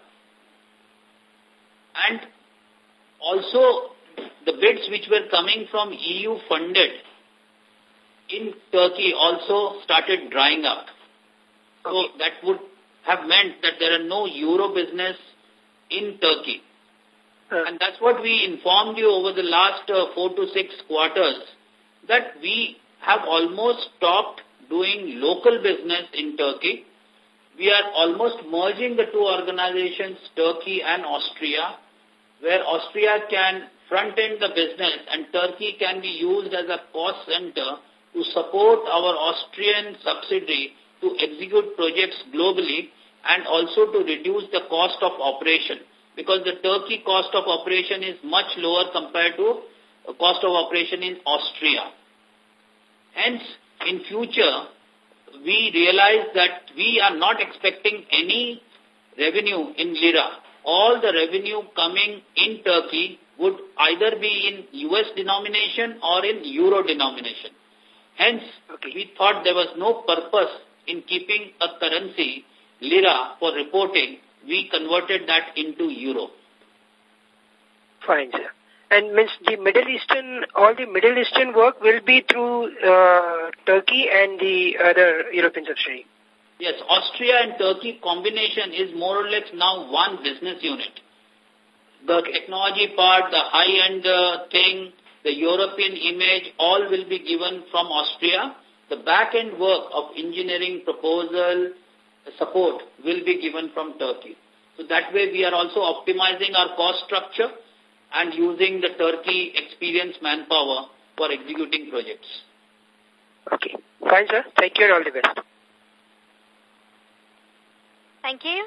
S1: And also, the bids which were coming from E U funded in Turkey also started drying up. So that would have meant that there are no euro business in Turkey.
S13: Uh.
S1: And that's what we informed you over the last uh, four to six quarters, that we have almost stopped doing local business in Turkey. We are almost merging the two organizations, Turkey and Austria, where Austria can front-end the business and Turkey can be used as a cost center to support our Austrian subsidiary to execute projects globally and also to reduce the cost of operation, because the Turkey cost of operation is much lower compared to the cost of operation in Austria. Hence, in future, we realize that we are not expecting any revenue in lira. All the revenue coming in Turkey would either be in U S denomination or in euro denomination. Hence, okay. we thought there was no purpose in keeping a currency, lira, for reporting, we converted that into euro.
S13: Fine, sir. And means the Middle Eastern, all the Middle Eastern work will be through uh, Turkey and the other European subsidiary.
S1: Yes, Austria and Turkey combination is more or less now one business unit. The okay. technology part, the high-end uh, thing, the European image, all will be given from Austria. The back-end work of engineering, proposal, support will be given from Turkey. So that way we are also optimizing our cost structure and using the Turkey experienced manpower for executing projects.
S13: Okay. Fine, sir. Thank you and all the best.
S3: Thank you.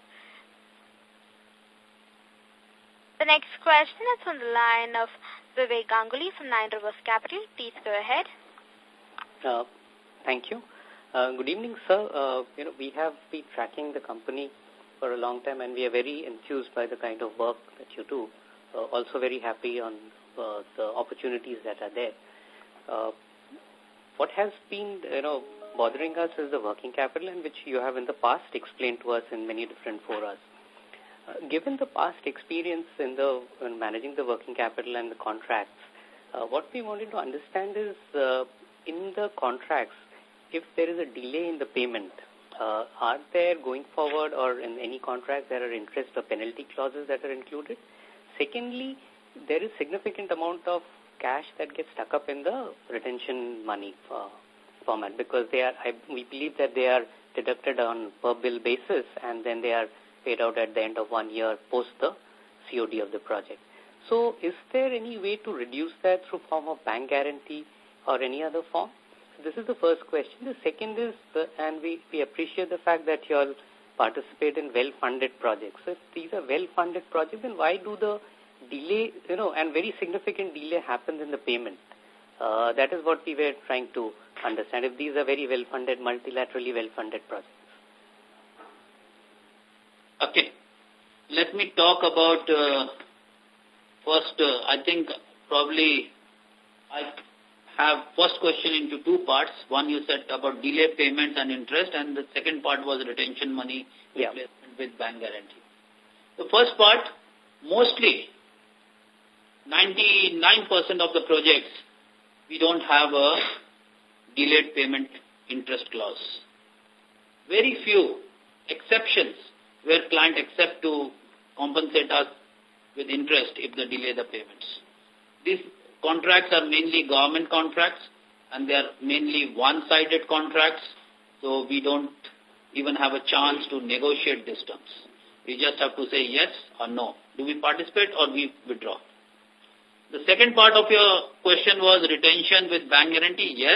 S3: The next question is from the line of Vivek Ganguly from Nine Rivers Capital. Please go ahead.
S14: Uh, thank you. Uh, good evening, sir. Uh, you know, we have been tracking the company for a long time, and we are very enthused by the kind of work that you do. Uh, also very happy on uh, the opportunities that are there. Uh, what has been, you know, bothering us is the working capital, in which you have in the past explained to us in many different forums. Uh, given the past experience in the in managing the working capital and the contracts, uh, what we wanted to understand is uh, in the contracts, if there is a delay in the payment, uh, are there going forward or in any contract there are interest or penalty clauses that are included? Secondly, there is significant amount of cash that gets stuck up in the retention money uh, format because they are, I, we believe that they are deducted on per bill basis and then they are paid out at the end of one year post the C O D of the project. So is there any way to reduce that through form of bank guarantee or any other form? So this is the first question. The second is, the, and we, we appreciate the fact that you all participate in well-funded projects. So if these are well-funded projects, then why do the delay, you know, and very significant delay happens in the payment? Uh, that is what we were trying to understand, if these are very well-funded, multilaterally well-funded projects.
S1: Okay. Let me talk about, uh, first, uh, I think probably I have first question into two parts. One you said about delay payments and interest, and the second part was retention money replacement yeah. with bank guarantee. The first part, mostly ninety-nine percent of the projects, we don't have a delayed payment interest clause. Very few exceptions where client accept to compensate us with interest if they delay the payments. These contracts are mainly government contracts and they are mainly one-sided contracts, so we don't even have a chance to negotiate these terms. We just have to say yes or no. Do we participate or we withdraw? The second part of your question was retention with bank guarantee. Yes,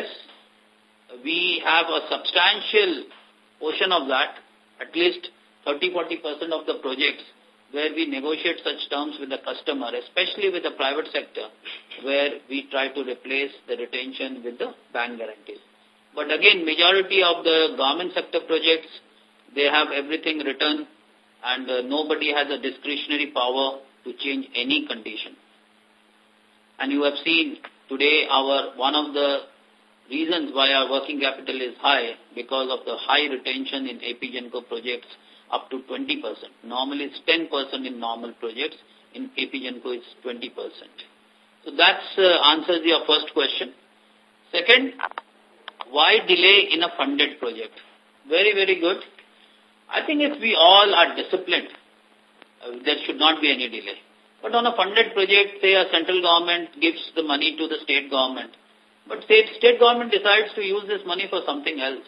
S1: we have a substantial portion of that, at least thirty to forty percent of the projects where we negotiate such terms with the customer, especially with the private sector, where we try to replace the retention with the bank guarantees. But again, majority of the government sector projects, they have everything written and uh, nobody has a discretionary power to change any condition. And you have seen today our one of the reasons why our working capital is high because of the high retention in A P Genco projects up to twenty percent. Normally it's ten percent in normal projects. In A P Genco it's twenty percent. So that uh, answers your first question. Second, why delay in a funded project? Very, very good. I think if we all are disciplined, uh, there should not be any delay. But on a funded project, say a central government gives the money to the state government, but state, state government decides to use this money for something else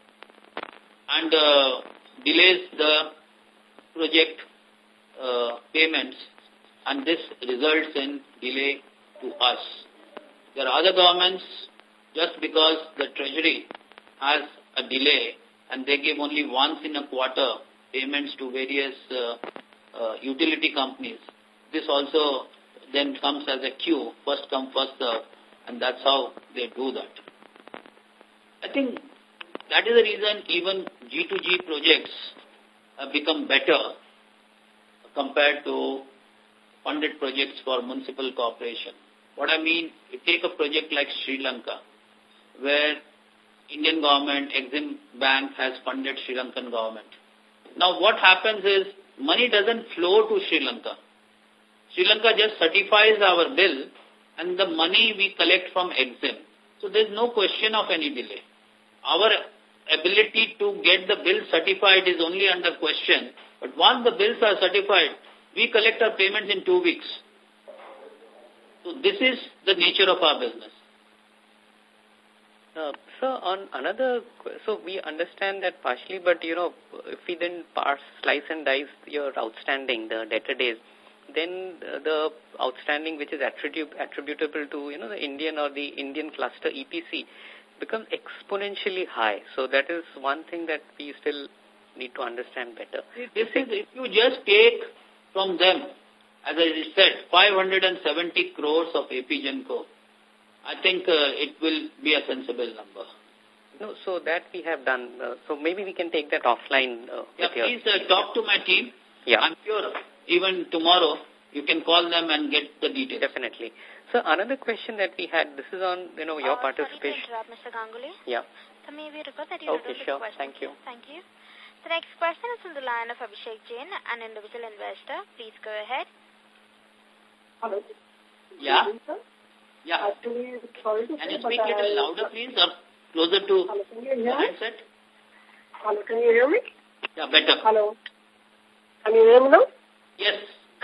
S1: and uh, delays the project uh, payments, and this results in delay to us. There are other governments, just because the treasury has a delay and they give only once in a quarter payments to various uh, uh, utility companies, this also then comes as a queue, first come, first serve, and that's how they do that. I think that is the reason even G two G projects have become better compared to funded projects for municipal corporation. What I mean, you take a project like Sri Lanka, where Indian government, Exim Bank has funded Sri Lankan government. Now what happens is, money doesn't flow to Sri Lanka. Sri Lanka just certifies our bill and the money we collect from Exim. So there's no question of any delay. Our ability to get the bill certified is only under question. But once the bills are certified, we collect our payments in two weeks. So this is the nature of our business.
S14: Uh, so on another, so we understand that partially, but you know, if we then parse, slice and dice your outstanding, the debtor days, then the outstanding which is attribute, attributable to, you know, the Indian or the Indian cluster E P C becomes exponentially high. So that is one thing that we still need to understand better.
S1: This is, if you just take from them, as I said, five hundred seventy crores of A P Genco, I think uh, it will be a sensible number.
S14: No, so that we have done. Uh, so maybe we can take that offline. Uh,
S1: yeah, please uh, talk to my team.
S14: Yeah.
S1: I'm sure even tomorrow you can call them and get the details.
S14: Definitely. So another question that we had, this is on, you know, your
S3: uh,
S14: participation.
S3: Sorry to interrupt, Mister Ganguly.
S14: Yeah.
S3: So may we request that you
S14: Okay, sure.
S3: Question.
S14: Thank you.
S3: Thank you. The next question is from the line of Abhishek Jain, an individual investor. Please go ahead.
S15: Hello.
S1: Yeah. Yeah.
S15: Actually, sorry to
S1: Can
S15: say,
S1: you speak a little
S15: I,
S1: louder, please, or closer to
S15: hello, can you hear
S1: the
S15: me?
S1: handset?
S15: Hello, can you hear me?
S1: Yeah, better.
S15: Hello. Can you hear me now?
S1: Yes.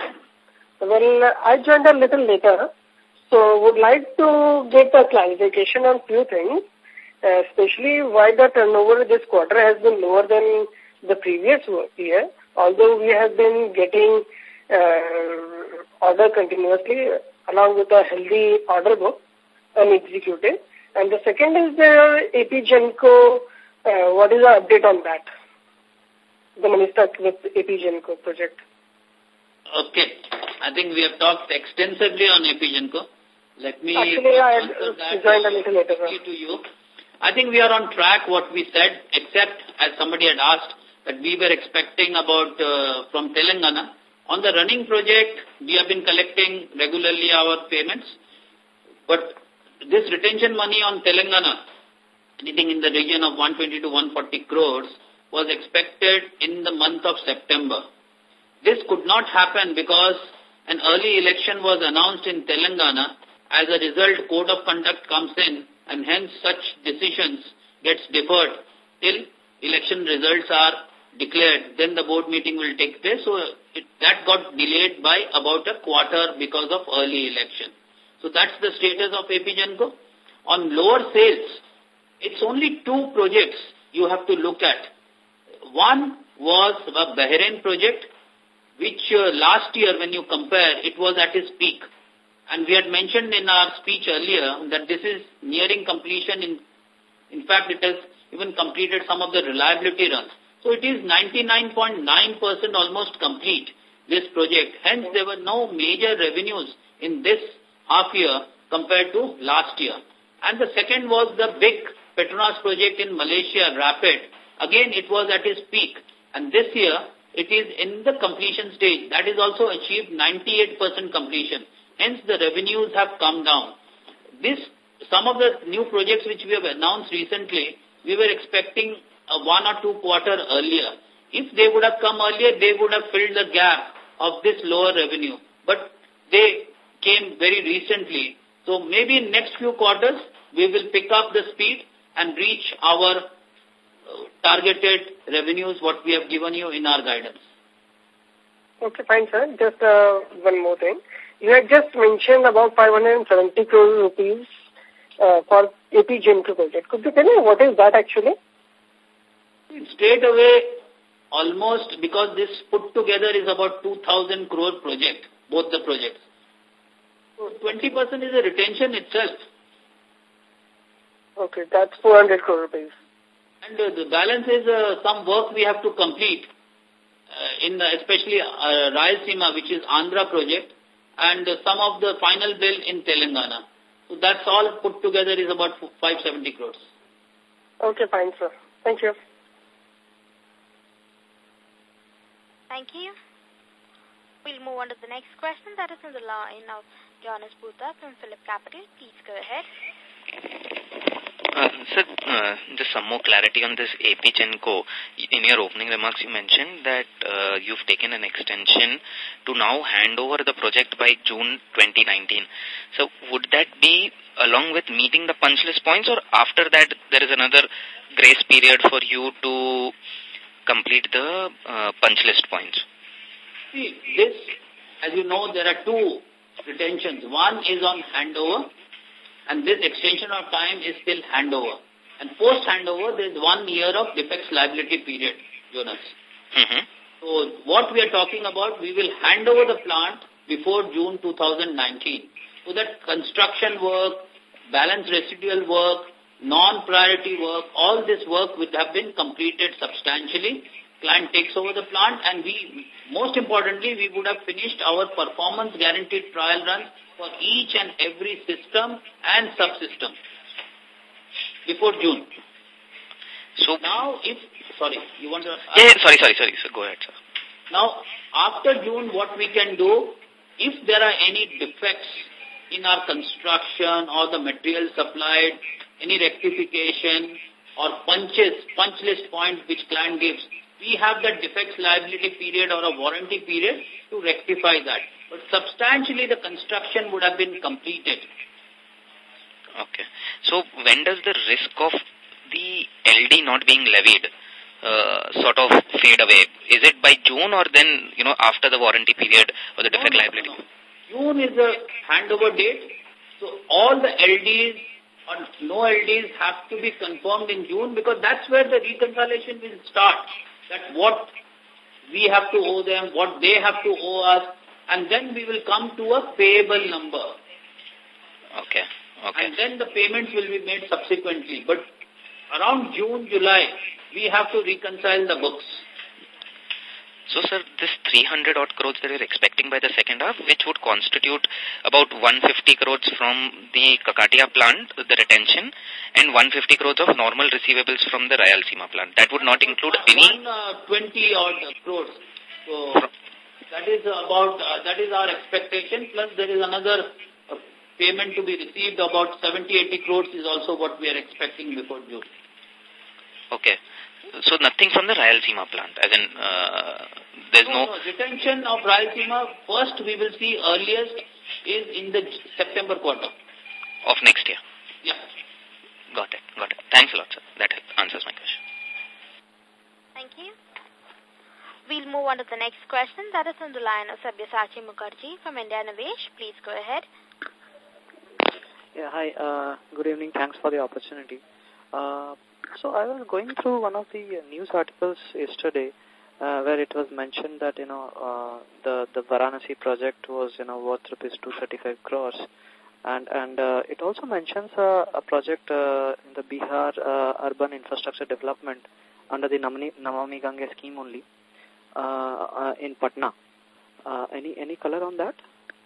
S15: Well, I joined a little later, so would like to get a clarification on few things, uh, especially why the turnover this quarter has been lower than the previous year, although we have been getting uh, order continuously along with a healthy order book unexecuted. And the second is the A P Genco, uh, what is the update on that? The money stuck with A P Genco project.
S1: Okay. I think we have talked extensively on A P Genco. Let me
S15: Actually, I
S1: answer that
S15: joined a little later.
S1: to you. I think we are on track what we said, except as somebody had asked that we were expecting about uh, from Telangana. On the running project, we have been collecting regularly our payments. But this retention money on Telangana, anything in the region of one twenty to one forty crores, was expected in the month of September. This could not happen because an early election was announced in Telangana. As a result, code of conduct comes in and hence such decisions gets deferred till election results are declared. Then the board meeting will take place. So it, that got delayed by about a quarter because of early election. So that's the status of A P Genco. On lower sales, it's only two projects you have to look at. One was a Bahrain project, which uh, last year when you compare, it was at its peak. And we had mentioned in our speech earlier that this is nearing completion. In, in fact, it has even completed some of the reliability runs. So it is ninety-nine point nine percent almost complete, this project. Hence, there were no major revenues in this half year compared to last year. And the second was the big Petronas project in Malaysia, Rapid. Again, it was at its peak. And this year, it is in the completion stage. That is also achieved ninety-eight percent completion. Hence, the revenues have come down. This, some of the new projects which we have announced recently, we were expecting a one or two quarter earlier. If they would have come earlier, they would have filled the gap of this lower revenue. But they came very recently. So maybe in next few quarters, we will pick up the speed and reach our uh, targeted revenues, what we have given you in our guidance.
S15: Okay, fine, sir. Just uh, one more thing. You had just mentioned about five hundred seventy crore rupees uh, for A P Genco project. Could you tell me what is that actually?
S1: Straight away, almost, because this put together is about two thousand crore project, both the projects. twenty percent is a retention itself.
S15: Okay, that's four hundred crore rupees.
S1: And uh, the balance is uh, some work we have to complete, uh, in the, especially uh, Rayalaseema, which is Andhra project, and uh, some of the final bill in Telangana. So that's all put together is about five hundred seventy crores.
S15: Okay, fine, sir. Thank you.
S3: Thank you. We'll move on to the next question. That is in the line of Jonas Bhutta from Phillip Capital. Please go ahead.
S8: Uh, sir, uh, just some more clarity on this A P Genco. In your opening remarks, you mentioned that uh, you've taken an extension to now hand over the project by June twenty nineteen. So would that be along with meeting the punch list points, or after that there is another grace period for you to complete the uh, punch list points?
S1: See, this, as you know, there are two retentions. One is on handover, and this extension of time is still handover. And post-handover, there is one year of defects liability period, Jonas.
S8: Mm-hmm.
S1: So what we are talking about, we will hand over the plant before June two thousand nineteen. So that construction work, balance residual work, non-priority work, all this work would have been completed substantially. Client takes over the plant, and we, most importantly, we would have finished our performance guaranteed trial runs for each and every system and subsystem before June.
S8: So
S1: now, if sorry, you want to?
S8: Yeah, yeah, sorry, sorry, sorry. So go ahead, sir.
S1: Now, after June, what we can do, if there are any defects in our construction or the material supplied, any rectification or punches, punch list points which client gives, we have that defects liability period or a warranty period to rectify that. But substantially the construction would have been completed.
S8: Okay. So when does the risk of the L D not being levied uh, sort of fade away? Is it by June, or then, you know, after the warranty period or the defect
S1: no, no,
S8: liability?
S1: No, no. June is the handover date. So all the L Ds or no L Ds have to be confirmed in June, because that's where the reconciliation will start. That what we have to owe them, what they have to owe us, and then we will come to a payable number.
S8: Okay. Okay.
S1: And then the payments will be made subsequently. But around June, July, we have to reconcile the books.
S8: So, sir, this three hundred odd crores that you're expecting by the second half, which would constitute about one hundred fifty crores from the Kakatia plant, the retention, and one hundred fifty crores of normal receivables from the Rayalaseema plant. That would not include
S1: uh,
S8: any...
S1: One, uh, twenty odd crores. So, that is about, uh, that is our expectation, plus there is another uh, payment to be received, about seventy, eighty crores is also what we are expecting before June.
S8: Okay. So nothing from the Rayalaseema plant, as in, uh, there's
S1: no,
S8: no...
S1: no... Retention of Rayalaseema, first we will see earliest is in the September quarter.
S8: Of next year?
S1: Yeah.
S8: Got it, got it. Thanks a lot, sir. That answers my question.
S3: Thank you. We'll move on to the next question. That is on the line of Sabyasachi Mukherjee from India Innovation. Please go ahead.
S7: Yeah, hi. Uh, good evening. Thanks for the opportunity. Uh, So I was going through one of the news articles yesterday uh, where it was mentioned that, you know, uh, the, the Varanasi project was, you know, worth rupees two hundred thirty-five crores. And, and uh, it also mentions uh, a project uh, in the Bihar uh, urban infrastructure development under the Namani, Namami Gange scheme only uh, uh, in Patna. Uh, any, any color on that?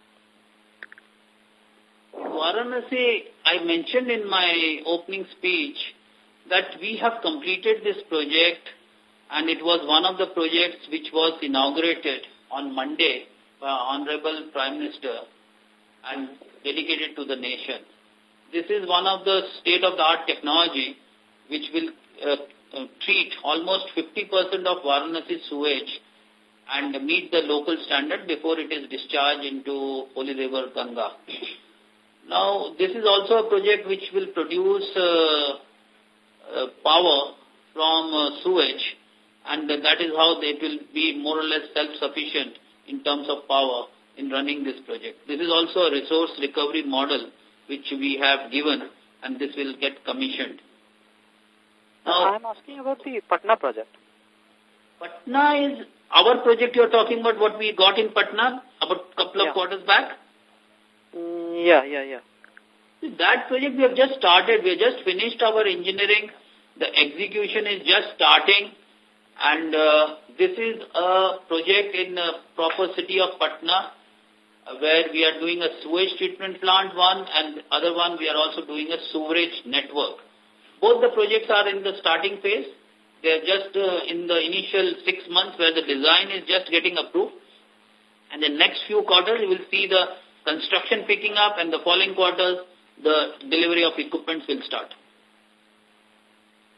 S1: Varanasi, I mentioned in my opening speech that we have completed this project, and it was one of the projects which was inaugurated on Monday by Honorable Prime Minister and dedicated to the nation. This is one of the state-of-the-art technology which will uh, uh, treat almost fifty percent of Varanasi sewage and meet the local standard before it is discharged into Holy River Ganga. Now, this is also a project which will produce uh, Uh, power from uh, sewage, and uh, that is how they will be more or less self-sufficient in terms of power in running this project. This is also a resource recovery model which we have given, and this will get commissioned.
S7: Now, I'm asking about the Patna project.
S1: Patna is our project. You're talking about what we got in Patna about a couple of
S7: yeah.
S1: quarters back?
S7: Mm, yeah, yeah, yeah.
S1: That project we have just started. We have just finished our engineering. The execution is just starting. And uh, this is a project in uh, proper city of Patna uh, where we are doing a sewage treatment plant one, and other one we are also doing a sewerage network. Both the projects are in the starting phase. They are just uh, in the initial six months where the design is just getting approved. And the next few quarters you will see the construction picking up, and the following quarters the delivery of equipment will start.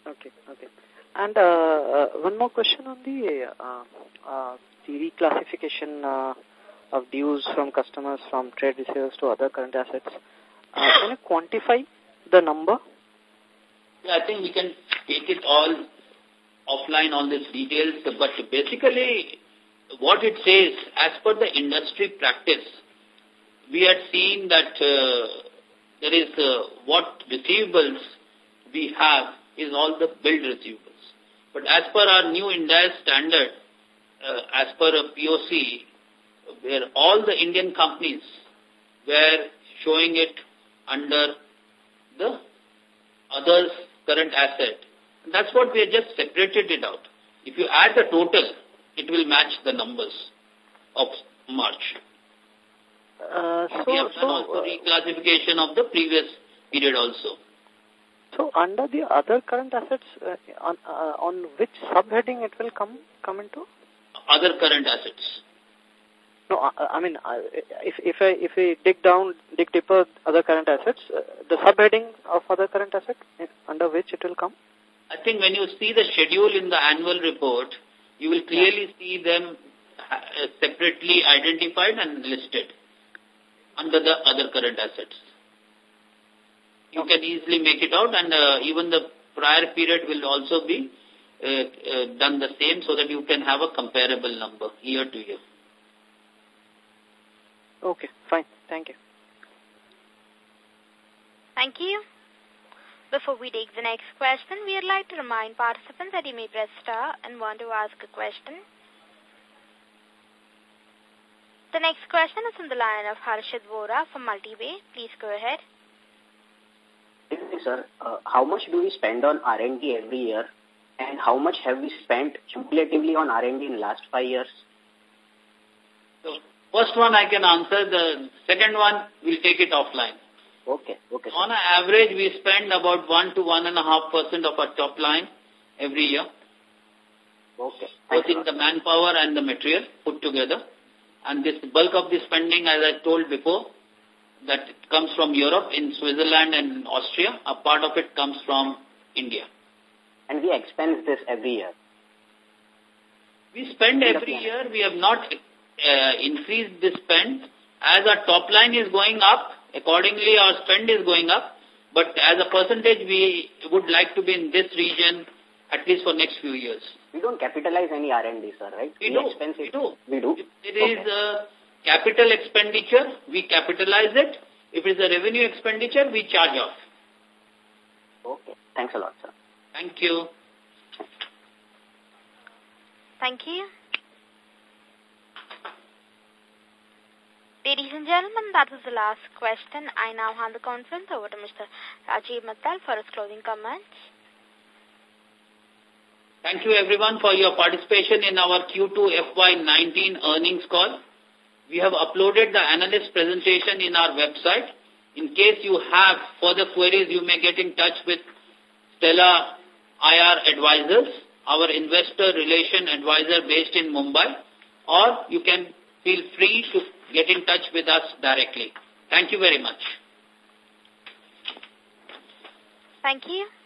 S7: Okay, okay. And uh, uh, one more question on the uh, uh, the reclassification uh, of dues from customers from trade receivables to other current assets. Uh, can you quantify the number?
S1: Yeah, I think we can take it all offline, all these details, but basically what it says, as per the industry practice, we had seen that uh, there is uh, what receivables we have is all the billed receivables. But as per our new Ind AS standard, uh, as per a P O C, where all the Indian companies were showing it under the others current asset. And that's what we have just separated it out. If you add the total, it will match the numbers of March.
S7: Uh, so,
S1: we have done
S7: so,
S1: also reclassification of the previous period also.
S7: So under the other current assets, uh, on uh, on which subheading it will come come into?
S1: Other current assets.
S7: No, I, I mean, uh, if if I if we dig down, dig deeper, other current assets, uh, the subheading of other current assets, under which it will come?
S1: I think when you see the schedule in the annual report, you will clearly yeah. see them uh, separately identified and listed under the other current assets. You can easily make it out, and uh, even the prior period will also be uh, uh, done the same, so that you can have a comparable number year to year.
S7: Okay, fine. Thank you.
S3: Thank you. Before we take the next question, we would like to remind participants that you may press star and want to ask a question. The next question is from the line of Harshit Vora from Multiway. Please go ahead.
S5: Sir, uh, how much do we spend on R and D every year, and how much have we spent cumulatively on R and D in the last five years?
S1: So, first one I can answer. The second one, we'll take it offline.
S5: Okay, okay.
S1: On an average, we spend about one to one and a half percent of our top line every year.
S5: Okay.
S1: Both in the manpower and the material put together. And this bulk of the spending, as I told before, that it comes from Europe, in Switzerland and Austria. A part of it comes from India.
S5: And we expense this every year?
S1: We spend every year. We have not uh, increased the spend. As our top line is going up, accordingly our spend is going up. But as a percentage, we would like to be in this region at least for next few years.
S5: We don't capitalize any R and D, sir, right?
S1: We,
S5: we
S1: do.
S5: Expense
S1: We
S5: it.
S1: do.
S5: We do.
S1: If it is okay. a capital expenditure, we capitalize it. If it is a revenue expenditure, we charge off.
S5: Okay. Thanks a lot, sir.
S1: Thank you.
S3: Thank you. Ladies and gentlemen, that was the last question. I now hand the conference over to Mister Rajiv Mittal for his closing comments.
S1: Thank you everyone for your participation in our Q two F Y nineteen earnings call. We have uploaded the analyst presentation in our website. In case you have further queries, you may get in touch with Stella I R Advisors, our investor relation advisor based in Mumbai, or you can feel free to get in touch with us directly. Thank you very much.
S3: Thank you.